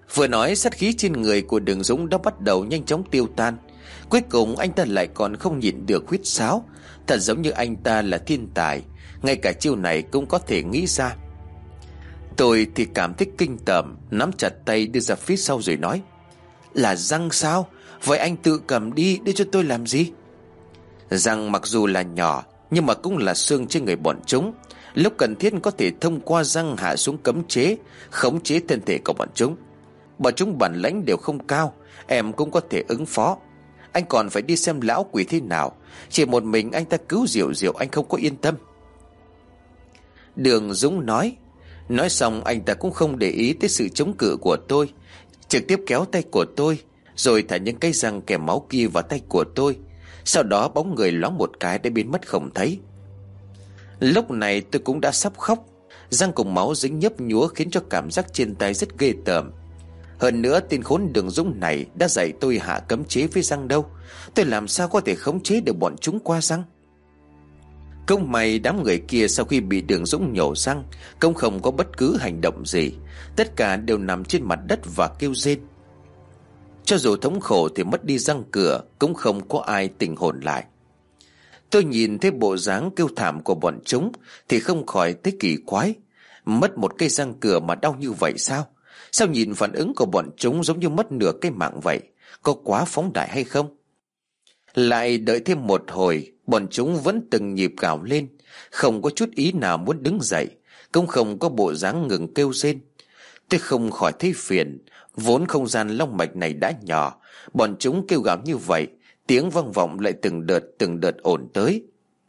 Vừa nói, sát khí trên người của Đường Dũng đã bắt đầu nhanh chóng tiêu tan. Cuối cùng anh ta lại còn không nhịn được huýt sáo. Thật giống như anh ta là thiên tài, ngay cả chiêu này cũng có thể nghĩ ra. Tôi thì cảm thấy kinh tởm, nắm chặt tay đưa ra phía sau rồi nói: Là răng sao? Vậy anh tự cầm đi, để cho tôi làm gì? Răng mặc dù là nhỏ, nhưng mà cũng là xương trên người bọn chúng. Lúc cần thiết có thể thông qua răng hạ xuống cấm chế, khống chế thân thể của bọn chúng. Bọn chúng bản lãnh đều không cao, em cũng có thể ứng phó. Anh còn phải đi xem lão quỷ thế nào. Chỉ một mình anh ta cứu Diệu Diệu anh không có yên tâm. Đường Dũng nói. Nói xong anh ta cũng không để ý tới sự chống cự của tôi, trực tiếp kéo tay của tôi, rồi thả những cái răng kèm máu kia vào tay của tôi. Sau đó bóng người loáng một cái đã biến mất không thấy. Lúc này tôi cũng đã sắp khóc. Răng cùng máu dính nhấp nhúa khiến cho cảm giác trên tay rất ghê tởm. Hơn nữa tên khốn Đường Dũng này đã dạy tôi hạ cấm chế với răng đâu. Tôi làm sao có thể khống chế được bọn chúng qua răng? Không may đám người kia sau khi bị Đường Dũng nhổ răng cũng không có bất cứ hành động gì. Tất cả đều nằm trên mặt đất và kêu rên. Cho dù thống khổ thì mất đi răng cửa cũng không có ai tỉnh hồn lại. Tôi nhìn thấy bộ dáng kêu thảm của bọn chúng thì không khỏi thấy kỳ quái. Mất một cây răng cửa mà đau như vậy sao? Sao nhìn phản ứng của bọn chúng giống như mất nửa cái mạng vậy? Có quá phóng đại hay không? Lại đợi thêm một hồi, bọn chúng vẫn từng nhịp gào lên, không có chút ý nào muốn đứng dậy, cũng không có bộ dáng ngừng kêu rên. Tôi không khỏi thấy phiền. Vốn không gian long mạch này đã nhỏ, bọn chúng kêu gào như vậy, tiếng vang vọng lại từng đợt từng đợt ổn tới.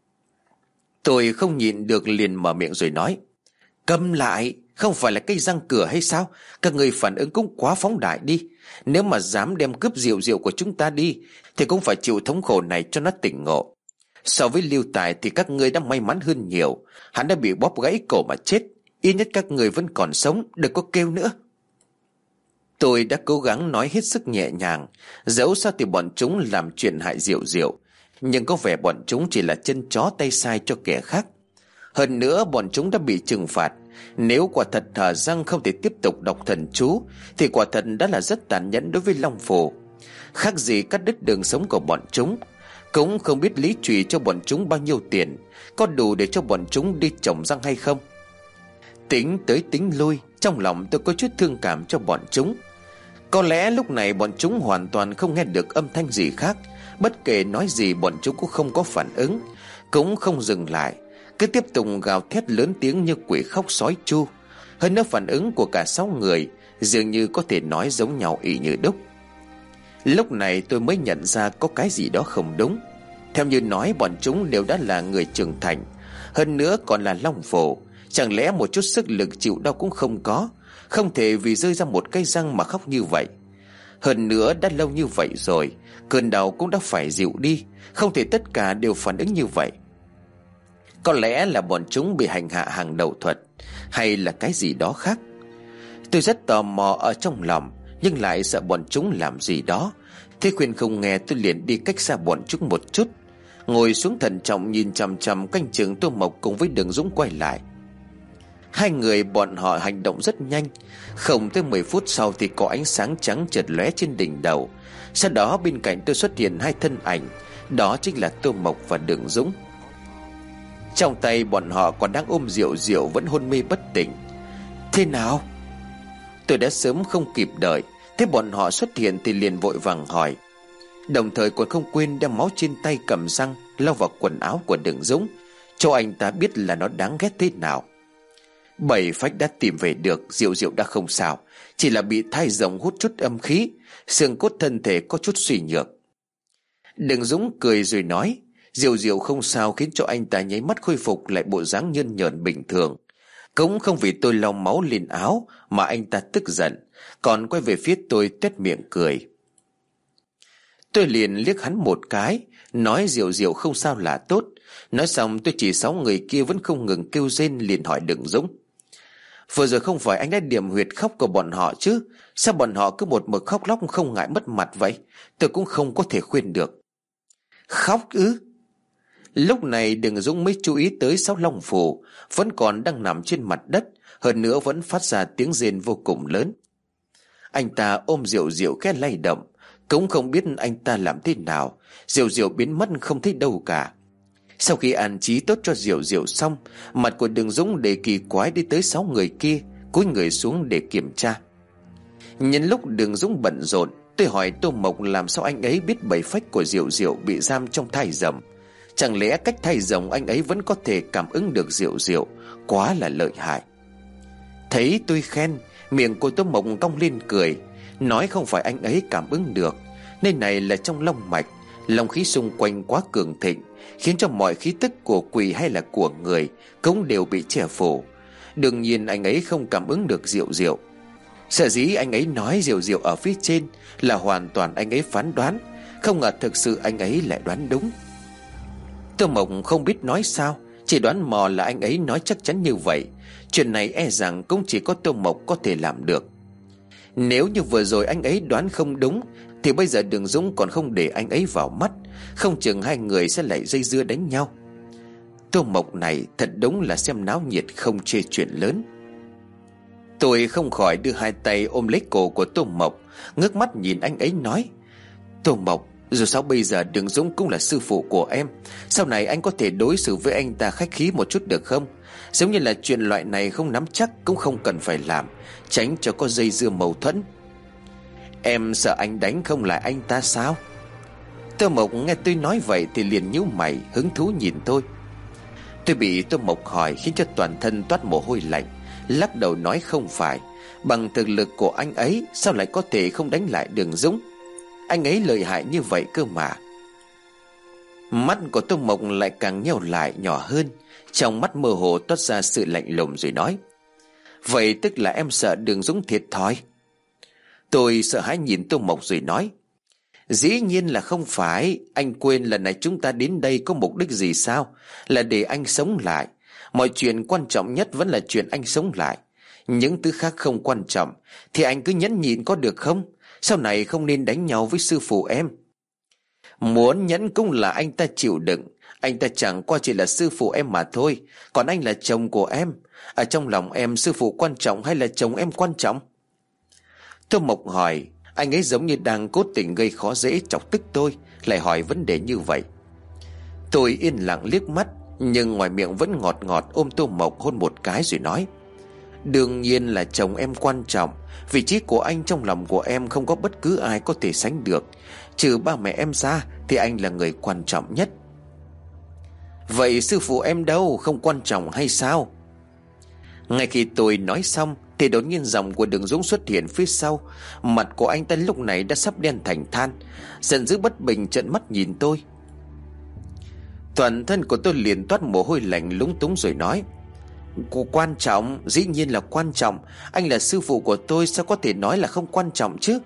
Tôi không nhịn được liền mở miệng rồi nói: Câm lại, không phải là cây răng cửa hay sao? Các người phản ứng cũng quá phóng đại đi. Nếu mà dám đem cướp Diệu Diệu của chúng ta đi thì cũng phải chịu thống khổ này cho nó tỉnh ngộ. So với Lưu Tài thì các ngươi đã may mắn hơn nhiều. Hắn đã bị bóp gãy cổ mà chết. Ít nhất các người vẫn còn sống, đừng có kêu nữa. Tôi đã cố gắng nói hết sức nhẹ nhàng. Dẫu sao thì bọn chúng làm chuyện hại Diệu Diệu, nhưng có vẻ bọn chúng chỉ là chân chó tay sai cho kẻ khác. Hơn nữa bọn chúng đã bị trừng phạt. Nếu quả thật thở răng không thể tiếp tục đọc thần chú thì quả thật đã là rất tàn nhẫn đối với Long Phù. Khác gì cắt đứt đường sống của bọn chúng. Cũng không biết lý trùy cho bọn chúng bao nhiêu tiền, có đủ để cho bọn chúng đi trồng răng hay không. Tính tới tính lui, trong lòng tôi có chút thương cảm cho bọn chúng. Có lẽ lúc này bọn chúng hoàn toàn không nghe được âm thanh gì khác. Bất kể nói gì bọn chúng cũng không có phản ứng, cũng không dừng lại, cứ tiếp tục gào thét lớn tiếng như quỷ khóc sói chu. Hơn nữa phản ứng của cả sáu người dường như có thể nói giống nhau y như đúc. Lúc này tôi mới nhận ra có cái gì đó không đúng. Theo như nói bọn chúng đều đã là người trưởng thành, hơn nữa còn là Long Phù. Chẳng lẽ một chút sức lực chịu đau cũng không có? Không thể vì rơi ra một cây răng mà khóc như vậy. Hơn nữa đã lâu như vậy rồi, cơn đau cũng đã phải dịu đi. Không thể tất cả đều phản ứng như vậy. Có lẽ là bọn chúng bị hành hạ hàng đầu thuật, hay là cái gì đó khác. Tôi rất tò mò ở trong lòng, nhưng lại sợ bọn chúng làm gì đó. Thế khuyên không nghe, tôi liền đi cách xa bọn chúng một chút, ngồi xuống thận trọng nhìn chằm chằm canh chừng Tô Mộc cùng với Đường Dũng quay lại. Hai người bọn họ hành động rất nhanh. Không tới mười phút sau thì có ánh sáng trắng chợt lóe trên đỉnh đầu. Sau đó bên cạnh tôi xuất hiện hai thân ảnh. Đó chính là Tô Mộc và Đường Dũng. Trong tay bọn họ còn đang ôm Diệu Diệu vẫn hôn mê bất tỉnh. Thế nào? Tôi đã sớm không kịp đợi, thế bọn họ xuất hiện thì liền vội vàng hỏi, đồng thời còn không quên đem máu trên tay cầm răng lau vào quần áo của Đường Dũng, cho anh ta biết là nó đáng ghét thế nào. Bảy phách đã tìm về được, Diệu Diệu đã không sao, chỉ là bị thai rồng hút chút âm khí, xương cốt thân thể có chút suy nhược. Đường Dũng cười rồi nói, Diệu Diệu không sao, khiến cho anh ta nháy mắt khôi phục lại bộ dáng nhơn nhởn bình thường. Cũng không vì tôi lau máu lên áo mà anh ta tức giận, còn quay về phía tôi tuét miệng cười. Tôi liền liếc hắn một cái, nói Diệu Diệu không sao là tốt. Nói xong tôi chỉ sáu người kia vẫn không ngừng kêu rên, liền hỏi Đường Dũng, vừa rồi không phải anh đã điểm huyệt khóc của bọn họ chứ? Sao bọn họ cứ một mực khóc lóc không ngại mất mặt vậy? Tôi cũng không có thể khuyên được. Khóc ư? Lúc này Đường Dũng mới chú ý tới sáu Long Phù vẫn còn đang nằm trên mặt đất, hơn nữa vẫn phát ra tiếng rên vô cùng lớn. Anh ta ôm Diệu Diệu khẽ lay động. Cũng không biết anh ta làm thế nào, Diệu Diệu biến mất không thấy đâu cả. Sau khi an trí tốt cho Diệu Diệu xong, mặt của Đường Dũng để kỳ quái đi tới sáu người kia, cúi người xuống để kiểm tra. Nhân lúc Đường Dũng bận rộn, tôi hỏi Tô Mộc làm sao anh ấy biết bảy phách của Diệu Diệu bị giam trong thai rồng. Chẳng lẽ cách thai rồng anh ấy vẫn có thể cảm ứng được Diệu Diệu? Quá là lợi hại. Thấy tôi khen, miệng của Tô Mộc cong lên cười, nói không phải anh ấy cảm ứng được, nơi này là trong long mạch, long khí xung quanh quá cường thịnh, khiến cho mọi khí tức của quỷ hay là của người cũng đều bị che phủ. Đương nhiên anh ấy không cảm ứng được Diệu Diệu. Sở dĩ anh ấy nói Diệu Diệu ở phía trên là hoàn toàn anh ấy phán đoán, không ngờ thực sự anh ấy lại đoán đúng. Tô Mộc không biết nói sao, chỉ đoán mò là anh ấy nói chắc chắn như vậy. Chuyện này e rằng cũng chỉ có Tô Mộc có thể làm được. Nếu như vừa rồi anh ấy đoán không đúng, thì bây giờ Đường Dũng còn không để anh ấy vào mắt, không chừng hai người sẽ lại dây dưa đánh nhau. Tô Mộc này thật đúng là xem náo nhiệt không chê chuyện lớn. Tôi không khỏi đưa hai tay ôm lấy cổ của Tô Mộc, ngước mắt nhìn anh ấy nói: Tô Mộc, dù sao bây giờ Đường Dũng cũng là sư phụ của em, sau này anh có thể đối xử với anh ta khách khí một chút được không? Giống như là chuyện loại này không nắm chắc cũng không cần phải làm, tránh cho có dây dưa mâu thuẫn. Em sợ anh đánh không lại anh ta sao? Tô Mộc nghe tôi nói vậy thì liền nhíu mày hứng thú nhìn tôi. Tôi bị Tô Mộc hỏi khiến cho toàn thân toát mồ hôi lạnh, lắc đầu nói không phải. Bằng thực lực của anh ấy sao lại có thể không đánh lại Đường Dũng? Anh ấy lợi hại như vậy cơ mà. Mắt của Tô Mộc lại càng nheo lại nhỏ hơn, trong mắt mơ hồ toát ra sự lạnh lùng rồi nói: Vậy tức là em sợ Đường Dũng thiệt thòi? Tôi sợ hãi nhìn Tô Mộc rồi nói: Dĩ nhiên là không phải. Anh quên lần này chúng ta đến đây có mục đích gì sao? Là để anh sống lại. Mọi chuyện quan trọng nhất vẫn là chuyện anh sống lại. Những thứ khác không quan trọng thì anh cứ nhẫn nhịn có được không? Sau này không nên đánh nhau với sư phụ em. Muốn nhẫn cũng là anh ta chịu đựng. Anh ta chẳng qua chỉ là sư phụ em mà thôi. Còn anh là chồng của em. Ở trong lòng em sư phụ quan trọng hay là chồng em quan trọng? Tô Mộc hỏi. Anh ấy giống như đang cố tình gây khó dễ chọc tức tôi, lại hỏi vấn đề như vậy. Tôi yên lặng liếc mắt, nhưng ngoài miệng vẫn ngọt ngọt ôm Tô Mộc hôn một cái rồi nói: Đương nhiên là chồng em quan trọng. Vị trí của anh trong lòng của em không có bất cứ ai có thể sánh được. Trừ ba mẹ em ra thì anh là người quan trọng nhất. Vậy sư phụ em đâu, không quan trọng hay sao? Ngay khi tôi nói xong thì đột nhiên giọng của Đường Dũng xuất hiện phía sau. Mặt của anh ta lúc này đã sắp đen thành than, giận dữ bất bình trợn mắt nhìn tôi. Toàn thân của tôi liền toát mồ hôi lạnh lúng túng rồi nói: Quan trọng, dĩ nhiên là quan trọng. Anh là sư phụ của tôi, sao có thể nói là không quan trọng chứ?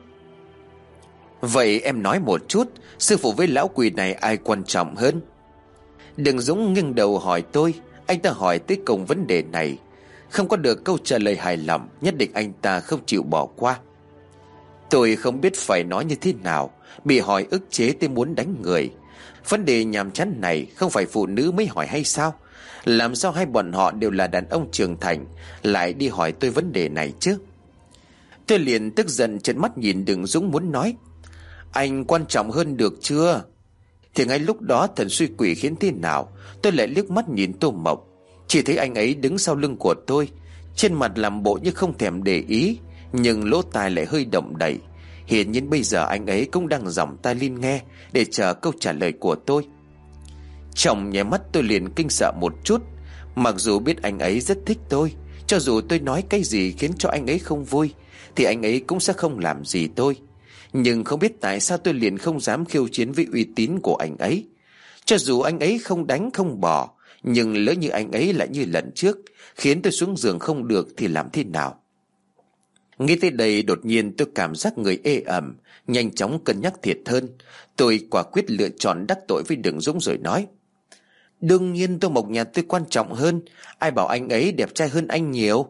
Vậy em nói một chút, sư phụ với lão quỷ này ai quan trọng hơn? Đường Dũng nghiêng đầu hỏi tôi. Anh ta hỏi tới cùng vấn đề này, không có được câu trả lời hài lòng, nhất định anh ta không chịu bỏ qua. Tôi không biết phải nói như thế nào, bị hỏi ức chế tới muốn đánh người. Vấn đề nhàm chán này không phải phụ nữ mới hỏi hay sao? Làm sao hai bọn họ đều là đàn ông trưởng thành lại đi hỏi tôi vấn đề này chứ? Tôi liền tức giận trợn mắt nhìn Đường Dũng muốn nói: Anh quan trọng hơn được chưa? Thì ngay lúc đó thần suy quỷ khiến thế nào, tôi lại liếc mắt nhìn Tô Mộc. Chỉ thấy anh ấy đứng sau lưng của tôi, trên mặt làm bộ như không thèm để ý, nhưng lỗ tai lại hơi động đậy. Hiển nhiên bây giờ anh ấy cũng đang giỏng tai lên nghe để chờ câu trả lời của tôi. Trong nháy mắt tôi liền kinh sợ một chút. Mặc dù biết anh ấy rất thích tôi, cho dù tôi nói cái gì khiến cho anh ấy không vui thì anh ấy cũng sẽ không làm gì tôi. Nhưng không biết tại sao tôi liền không dám khiêu chiến với uy tín của anh ấy. Cho dù anh ấy không đánh không bỏ, nhưng lỡ như anh ấy lại như lần trước khiến tôi xuống giường không được thì làm thế nào? Nghĩ tới đây đột nhiên tôi cảm giác người ê ẩm, nhanh chóng cân nhắc thiệt hơn. Tôi quả quyết lựa chọn đắc tội với Đường Dũng rồi nói: Đương nhiên Tô Mộc nhà tôi quan trọng hơn. Ai bảo anh ấy đẹp trai hơn anh nhiều?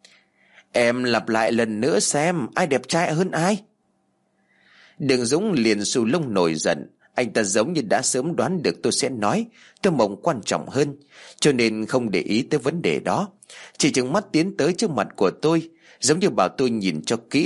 Em lặp lại lần nữa xem, ai đẹp trai hơn ai? Đường Dũng liền xù lông nổi giận. Anh ta giống như đã sớm đoán được tôi sẽ nói Tô Mộc quan trọng hơn, cho nên không để ý tới vấn đề đó, chỉ trừng mắt tiến tới trước mặt của tôi, giống như bảo tôi nhìn cho kỹ,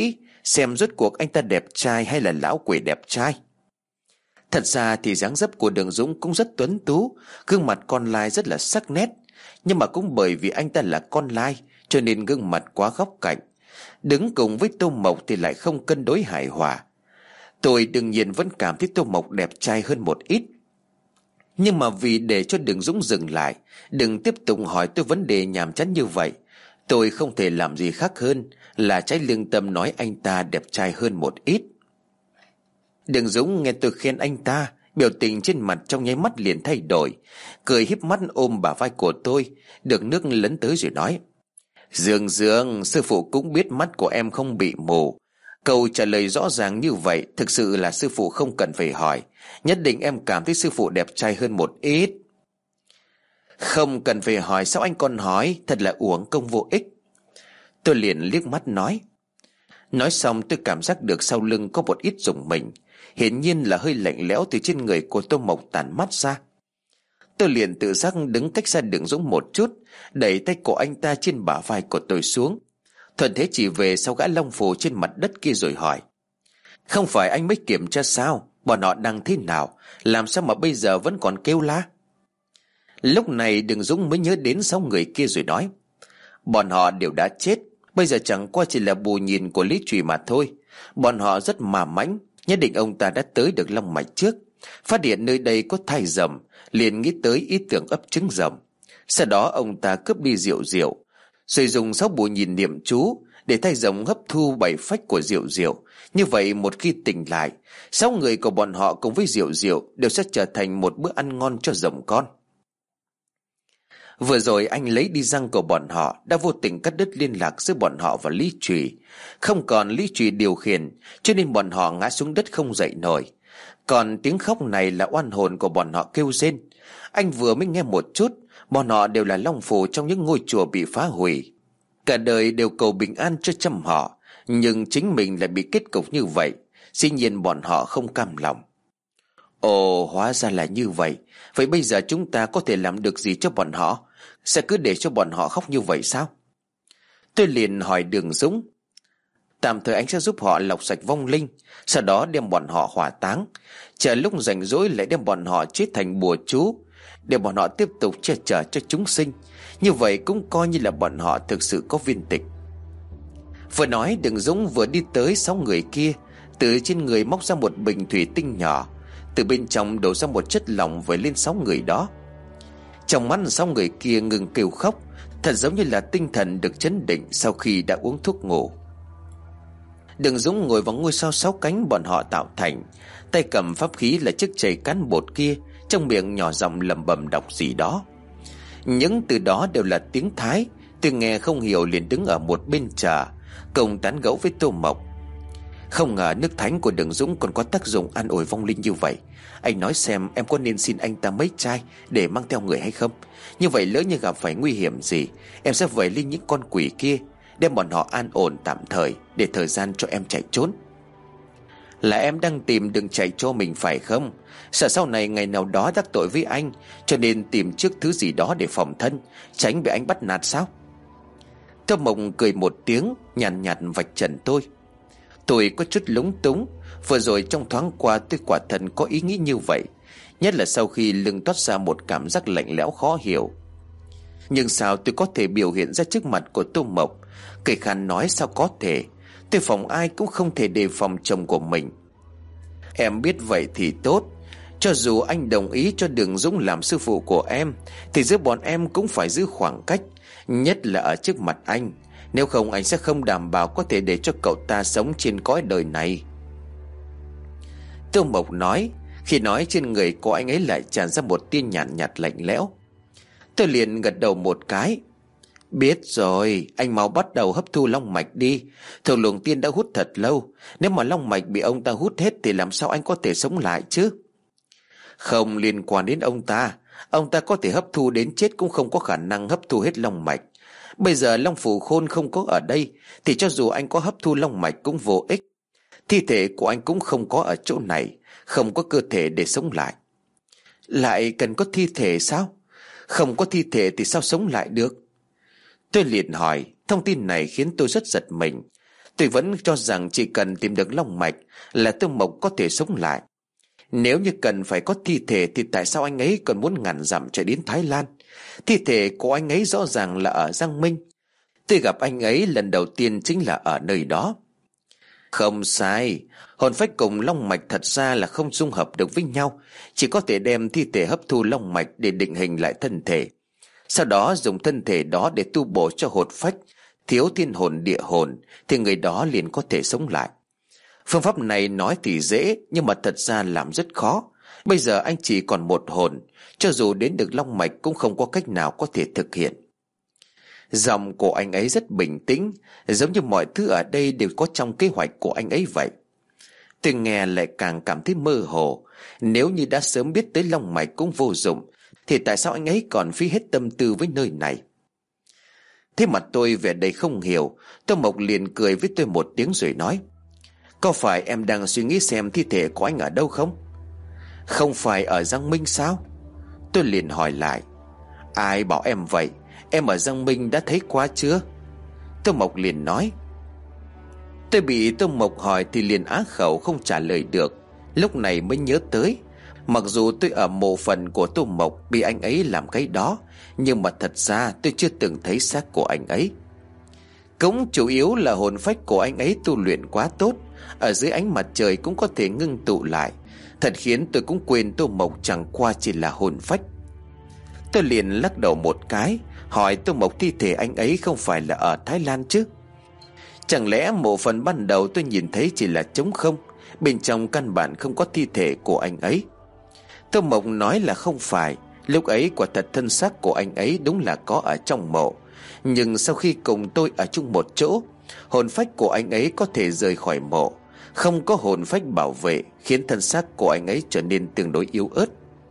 xem rốt cuộc anh ta đẹp trai hay là lão quỷ đẹp trai. Thật ra thì dáng dấp của Đường Dũng cũng rất tuấn tú, gương mặt con lai rất là sắc nét. Nhưng mà cũng bởi vì anh ta là con lai cho nên gương mặt quá góc cạnh, đứng cùng với Tô Mộc thì lại không cân đối hài hòa. Tôi đương nhiên vẫn cảm thấy Tô Mộc đẹp trai hơn một ít. Nhưng mà vì để cho Đường Dũng dừng lại, đừng tiếp tục hỏi tôi vấn đề nhàm chán như vậy, tôi không thể làm gì khác hơn là trái lương tâm nói anh ta đẹp trai hơn một ít. Đường Dũng nghe tôi khen anh ta, biểu tình trên mặt trong nháy mắt liền thay đổi, cười híp mắt ôm bả vai của tôi, được nước lấn tới rồi nói: Dương Dương, sư phụ cũng biết mắt của em không bị mù. Câu trả lời rõ ràng như vậy thực sự là sư phụ không cần phải hỏi. Nhất định em cảm thấy sư phụ đẹp trai hơn một ít. Không cần phải hỏi, sao anh còn hỏi? Thật là uổng công vô ích. Tôi liền liếc mắt nói. Nói xong tôi cảm giác được sau lưng có một ít rùng mình, hiển nhiên là hơi lạnh lẽo từ trên người của Tô Mộc tản mắt ra. Tôi liền tự giác đứng cách xa Đường Dũng một chút, đẩy tay cổ anh ta trên bả vai của tôi xuống, thuận thế chỉ về sau gã long phù trên mặt đất kia rồi hỏi: Không phải anh mới kiểm tra sao? Bọn họ đang thế nào? Làm sao mà bây giờ vẫn còn kêu la? Lúc này Đường Dũng mới nhớ đến sáu người kia rồi nói: Bọn họ đều đã chết, bây giờ chẳng qua chỉ là bù nhìn của Lý Trùy mà thôi. Bọn họ rất mà mãnh, nhất định ông ta đã tới được Long Mạch trước, phát hiện nơi đây có thai rồng, liền nghĩ tới ý tưởng ấp trứng rồng. Sau đó ông ta cướp đi rượu rượu, rồi dùng sáu bùa nhìn niệm chú để thai rồng hấp thu bảy phách của rượu rượu. Như vậy một khi tỉnh lại, sáu người của bọn họ cùng với rượu rượu đều sẽ trở thành một bữa ăn ngon cho rồng con. Vừa rồi anh lấy đi răng của bọn họ đã vô tình cắt đứt liên lạc giữa bọn họ và Lý Trùy. Không còn Lý Trùy điều khiển, cho nên bọn họ ngã xuống đất không dậy nổi. Còn tiếng khóc này là oan hồn của bọn họ kêu rên. Anh vừa mới nghe một chút, bọn họ đều là long phù trong những ngôi chùa bị phá hủy, cả đời đều cầu bình an cho trăm họ, nhưng chính mình lại bị kết cục như vậy. Dĩ nhiên bọn họ không cam lòng. Ồ, hóa ra là như vậy. Vậy bây giờ chúng ta có thể làm được gì cho bọn họ? Sẽ cứ để cho bọn họ khóc như vậy sao? Tôi liền hỏi Đường Dũng. Tạm thời anh sẽ giúp họ lọc sạch vong linh, sau đó đem bọn họ hỏa táng, chờ lúc rảnh rỗi lại đem bọn họ chết thành bùa chú, để bọn họ tiếp tục che chở cho chúng sinh. Như vậy cũng coi như là bọn họ thực sự có viên tịch. Vừa nói Đường Dũng vừa đi tới sáu người kia, từ trên người móc ra một bình thủy tinh nhỏ, từ bên trong đổ ra một chất lỏng vẩy lên sáu người đó. Trong mắt sáu người kia ngừng kêu khóc, thật giống như là tinh thần được chấn định sau khi đã uống thuốc ngủ. Đường Dũng ngồi vào ngôi sao sáu cánh bọn họ tạo thành, tay cầm pháp khí là chiếc chày cán bột kia, trong miệng nhỏ giọng lẩm bẩm đọc gì đó. Những từ đó đều là tiếng Thái, tôi nghe không hiểu liền đứng ở một bên chờ, cùng tán gẫu với Tô Mộc. Không ngờ nước thánh của Đường Dũng còn có tác dụng an ủi vong linh như vậy. Anh nói xem em có nên xin anh ta mấy chai để mang theo người hay không? Như vậy lỡ như gặp phải nguy hiểm gì, em sẽ vẩy lên những con quỷ kia, đem bọn họ an ổn tạm thời, để thời gian cho em chạy trốn. Là em đang tìm đường chạy cho mình phải không? Sợ sau này ngày nào đó đắc tội với anh, cho nên tìm trước thứ gì đó để phòng thân, tránh bị anh bắt nạt sao? Tô Mộc cười một tiếng, nhàn nhạt, nhạt vạch trần tôi. Tôi có chút lúng túng. Vừa rồi trong thoáng qua tôi quả thật có ý nghĩ như vậy, nhất là sau khi lưng toát ra một cảm giác lạnh lẽo khó hiểu. Nhưng sao tôi có thể biểu hiện ra trước mặt của Tô Mộc? Kể khăn nói sao có thể. Tôi phòng ai cũng không thể đề phòng chồng của mình. Em biết vậy thì tốt. Cho dù anh đồng ý cho Đường Dũng làm sư phụ của em, thì giữa bọn em cũng phải giữ khoảng cách, nhất là ở trước mặt anh. Nếu không anh sẽ không đảm bảo có thể để cho cậu ta sống trên cõi đời này. Tô Mộc nói. Khi nói trên người của anh ấy lại tràn ra một tia nhàn nhạt, nhạt lạnh lẽo. Tôi liền gật đầu một cái. Biết rồi, anh mau bắt đầu hấp thu long mạch đi. Thường Luồng Tiên đã hút thật lâu, nếu mà long mạch bị ông ta hút hết thì làm sao anh có thể sống lại chứ? Không liên quan đến ông ta. Ông ta có thể hấp thu đến chết cũng không có khả năng hấp thu hết long mạch. Bây giờ Long Phủ Khôn không có ở đây, thì cho dù anh có hấp thu long mạch cũng vô ích. Thi thể của anh cũng không có ở chỗ này, không có cơ thể để sống lại. Lại cần có thi thể sao? Không có thi thể thì sao sống lại được? Tôi liền hỏi. Thông tin này khiến tôi rất giật mình. Tôi vẫn cho rằng chỉ cần tìm được long mạch là Tô Mộc có thể sống lại. Nếu như cần phải có thi thể thì tại sao anh ấy còn muốn ngàn dặm chạy đến Thái Lan? Thi thể của anh ấy rõ ràng là ở Giang Minh. Tôi gặp anh ấy lần đầu tiên chính là ở nơi đó. Không sai, hồn phách cùng long mạch thật ra là không dung hợp được với nhau, chỉ có thể đem thi thể hấp thu long mạch để định hình lại thân thể, sau đó dùng thân thể đó để tu bổ cho hồn phách thiếu thiên hồn địa hồn, thì người đó liền có thể sống lại. Phương pháp này nói thì dễ, nhưng mà thật ra làm rất khó. Bây giờ anh chỉ còn một hồn, cho dù đến được long mạch cũng không có cách nào có thể thực hiện. Giọng của anh ấy rất bình tĩnh, giống như mọi thứ ở đây đều có trong kế hoạch của anh ấy vậy. Tôi nghe lại càng cảm thấy mơ hồ. Nếu như đã sớm biết tới long mạch cũng vô dụng, thì tại sao anh ấy còn phí hết tâm tư với nơi này? Thế mà tôi vẻ đầy không hiểu. Tô Mộc liền cười với tôi một tiếng rồi nói: có phải em đang suy nghĩ xem thi thể của anh ở đâu không? Không phải ở Giang Minh sao? Tôi liền hỏi lại: ai bảo em vậy? Em ở Giang Minh đã thấy qua chưa? Tô Mộc liền nói. Tôi bị Tô Mộc hỏi thì liền á khẩu không trả lời được. Lúc này mới nhớ tới, mặc dù tôi ở mộ phần của Tô Mộc bị anh ấy làm cái đó, nhưng mà thật ra tôi chưa từng thấy xác của anh ấy. Cũng chủ yếu là hồn phách của anh ấy tu luyện quá tốt, ở dưới ánh mặt trời cũng có thể ngưng tụ lại. Thật khiến tôi cũng quên Tô Mộc chẳng qua chỉ là hồn phách. Tôi liền lắc đầu một cái, hỏi Tô Mộc thi thể anh ấy không phải là ở Thái Lan chứ? Chẳng lẽ mộ phần ban đầu tôi nhìn thấy chỉ là trống không, bên trong căn bản không có thi thể của anh ấy? Tô Mộc nói là không phải. Lúc ấy quả thật thân xác của anh ấy đúng là có ở trong mộ, nhưng sau khi cùng tôi ở chung một chỗ, hồn phách của anh ấy có thể rời khỏi mộ. Không có hồn phách bảo vệ khiến thân xác của anh ấy trở nên tương đối yếu ớt.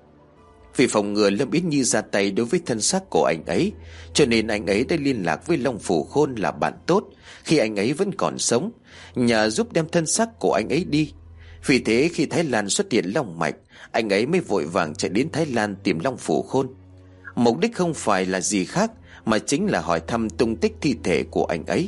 Vì phòng ngừa Lâm Yến Nhi ra tay đối với thân xác của anh ấy, cho nên anh ấy đã liên lạc với Long Phủ Khôn là bạn tốt khi anh ấy vẫn còn sống, nhờ giúp đem thân xác của anh ấy đi. Vì thế khi Thái Lan xuất hiện long mạch, anh ấy mới vội vàng chạy đến Thái Lan tìm Long Phủ Khôn. Mục đích không phải là gì khác, mà chính là hỏi thăm tung tích thi thể của anh ấy.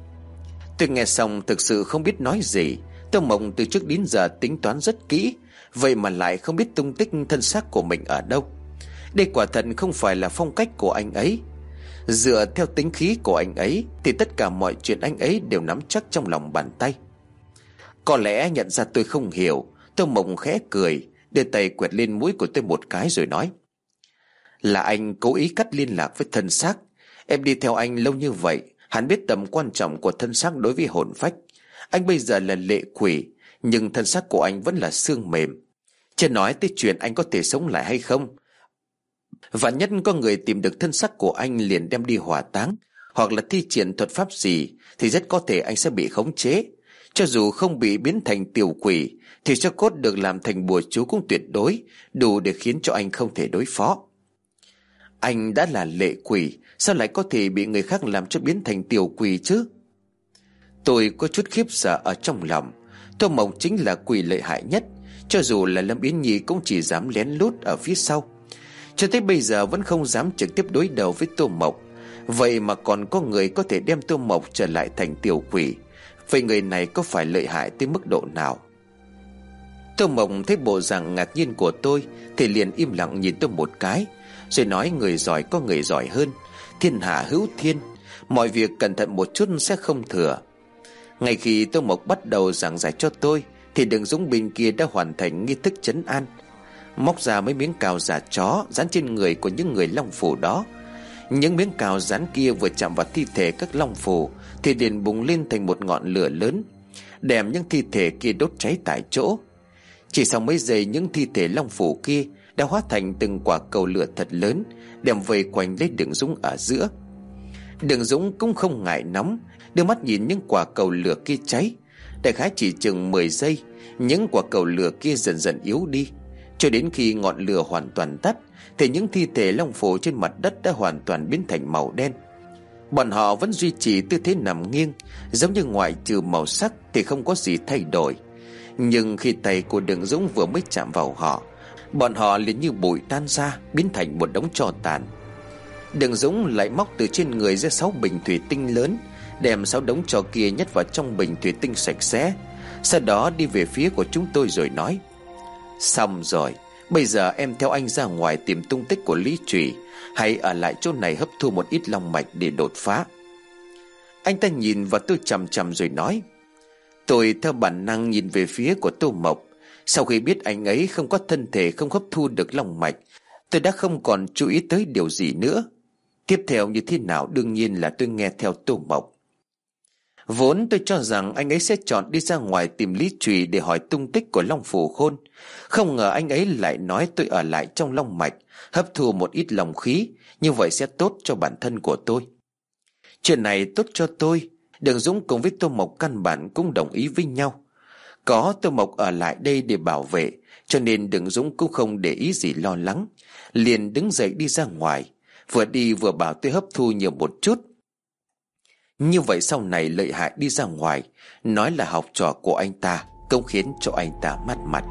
Tôi nghe xong thực sự không biết nói gì. Tô Mộc từ trước đến giờ tính toán rất kỹ, vậy mà lại không biết tung tích thân xác của mình ở đâu. Đây quả thật không phải là phong cách của anh ấy. Dựa theo tính khí của anh ấy thì tất cả mọi chuyện anh ấy đều nắm chắc trong lòng bàn tay. Có lẽ nhận ra tôi không hiểu, Tô Mộc khẽ cười, đưa tay quẹt lên mũi của tôi một cái rồi nói: là anh cố ý cắt liên lạc với thân xác. Em đi theo anh lâu như vậy, hắn biết tầm quan trọng của thân xác đối với hồn phách. Anh bây giờ là lệ quỷ, nhưng thân xác của anh vẫn là xương mềm. Chưa nói tới chuyện anh có thể sống lại hay không. Vạn nhất có người tìm được thân xác của anh liền đem đi hỏa táng, hoặc là thi triển thuật pháp gì, thì rất có thể anh sẽ bị khống chế. Cho dù không bị biến thành tiểu quỷ, thì cho cốt được làm thành bùa chú cũng tuyệt đối đủ để khiến cho anh không thể đối phó. Anh đã là lệ quỷ, sao lại có thể bị người khác làm cho biến thành tiểu quỷ chứ? Tôi có chút khiếp sợ ở trong lòng. Tô Mộc chính là quỷ lợi hại nhất, cho dù là Lâm Yến Nhi cũng chỉ dám lén lút ở phía sau. Cho tới bây giờ vẫn không dám trực tiếp đối đầu với Tô Mộc. Vậy mà còn có người có thể đem Tô Mộc trở lại thành tiểu quỷ. Vậy người này có phải lợi hại tới mức độ nào? Tô Mộc thấy bộ dạng ngạc nhiên của tôi thì liền im lặng nhìn tôi một cái, rồi nói: người giỏi có người giỏi hơn, thiên hạ hữu thiên, mọi việc cẩn thận một chút sẽ không thừa. Ngay khi Tô Mộc bắt đầu giảng giải cho tôi thì Đường Dũng bên kia đã hoàn thành nghi thức trấn an, móc ra mấy miếng cào giả chó dán trên người của những người long phủ đó. Những miếng cào dán kia vừa chạm vào thi thể các long phủ thì liền bùng lên thành một ngọn lửa lớn, đem những thi thể kia đốt cháy tại chỗ. Chỉ sau mấy giây, những thi thể long phủ kia đã hóa thành từng quả cầu lửa thật lớn, đem vây quanh lấy Đường Dũng ở giữa. Đường Dũng cũng không ngại nóng, đưa mắt nhìn những quả cầu lửa kia cháy. Đại khái chỉ chừng mười giây, những quả cầu lửa kia dần dần yếu đi, cho đến khi ngọn lửa hoàn toàn tắt thì những thi thể long phủ trên mặt đất đã hoàn toàn biến thành màu đen. Bọn họ vẫn duy trì tư thế nằm nghiêng, giống như ngoại trừ màu sắc thì không có gì thay đổi. Nhưng khi tay của Đường Dũng vừa mới chạm vào họ, bọn họ liền như bụi tan ra, biến thành một đống tro tàn. Đường Dũng lại móc từ trên người ra sáu bình thủy tinh lớn, đem sáu đống tro kia nhét vào trong bình thủy tinh sạch sẽ. Sau đó đi về phía của chúng tôi rồi nói: Xong rồi, bây giờ em theo anh ra ngoài tìm tung tích của Lý Trùy, hãy ở lại chỗ này hấp thu một ít long mạch để đột phá. Anh ta nhìn vào tôi chằm chằm rồi nói. Tôi theo bản năng nhìn về phía của Tô Mộc. Sau khi biết anh ấy không có thân thể, không hấp thu được long mạch, tôi đã không còn chú ý tới điều gì nữa. Tiếp theo như thế nào đương nhiên là tôi nghe theo Tô Mộc. Vốn tôi cho rằng anh ấy sẽ chọn đi ra ngoài tìm Lý Trùy để hỏi tung tích của Long Phù Khôn. Không ngờ anh ấy lại nói tôi ở lại trong long mạch, hấp thu một ít long khí, như vậy sẽ tốt cho bản thân của tôi. Chuyện này tốt cho tôi. Đường Dũng cùng với Tô Mộc căn bản cũng đồng ý với nhau. Có Tô Mộc ở lại đây để bảo vệ, cho nên Đường Dũng cũng không để ý gì lo lắng, liền đứng dậy đi ra ngoài, vừa đi vừa bảo tôi hấp thu nhiều một chút. Như vậy sau này Lợi Hại đi ra ngoài nói là học trò của anh ta, cũng khiến cho anh ta mất mặt.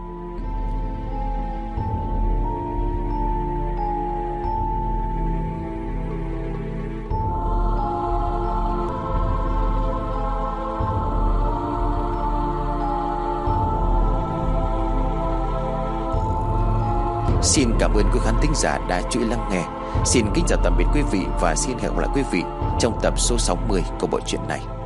Xin cảm ơn quý khán thính giả đã chú ý lắng nghe. Xin kính chào tạm biệt quý vị và xin hẹn gặp lại quý vị trong tập số sáu mươi của bộ truyện này.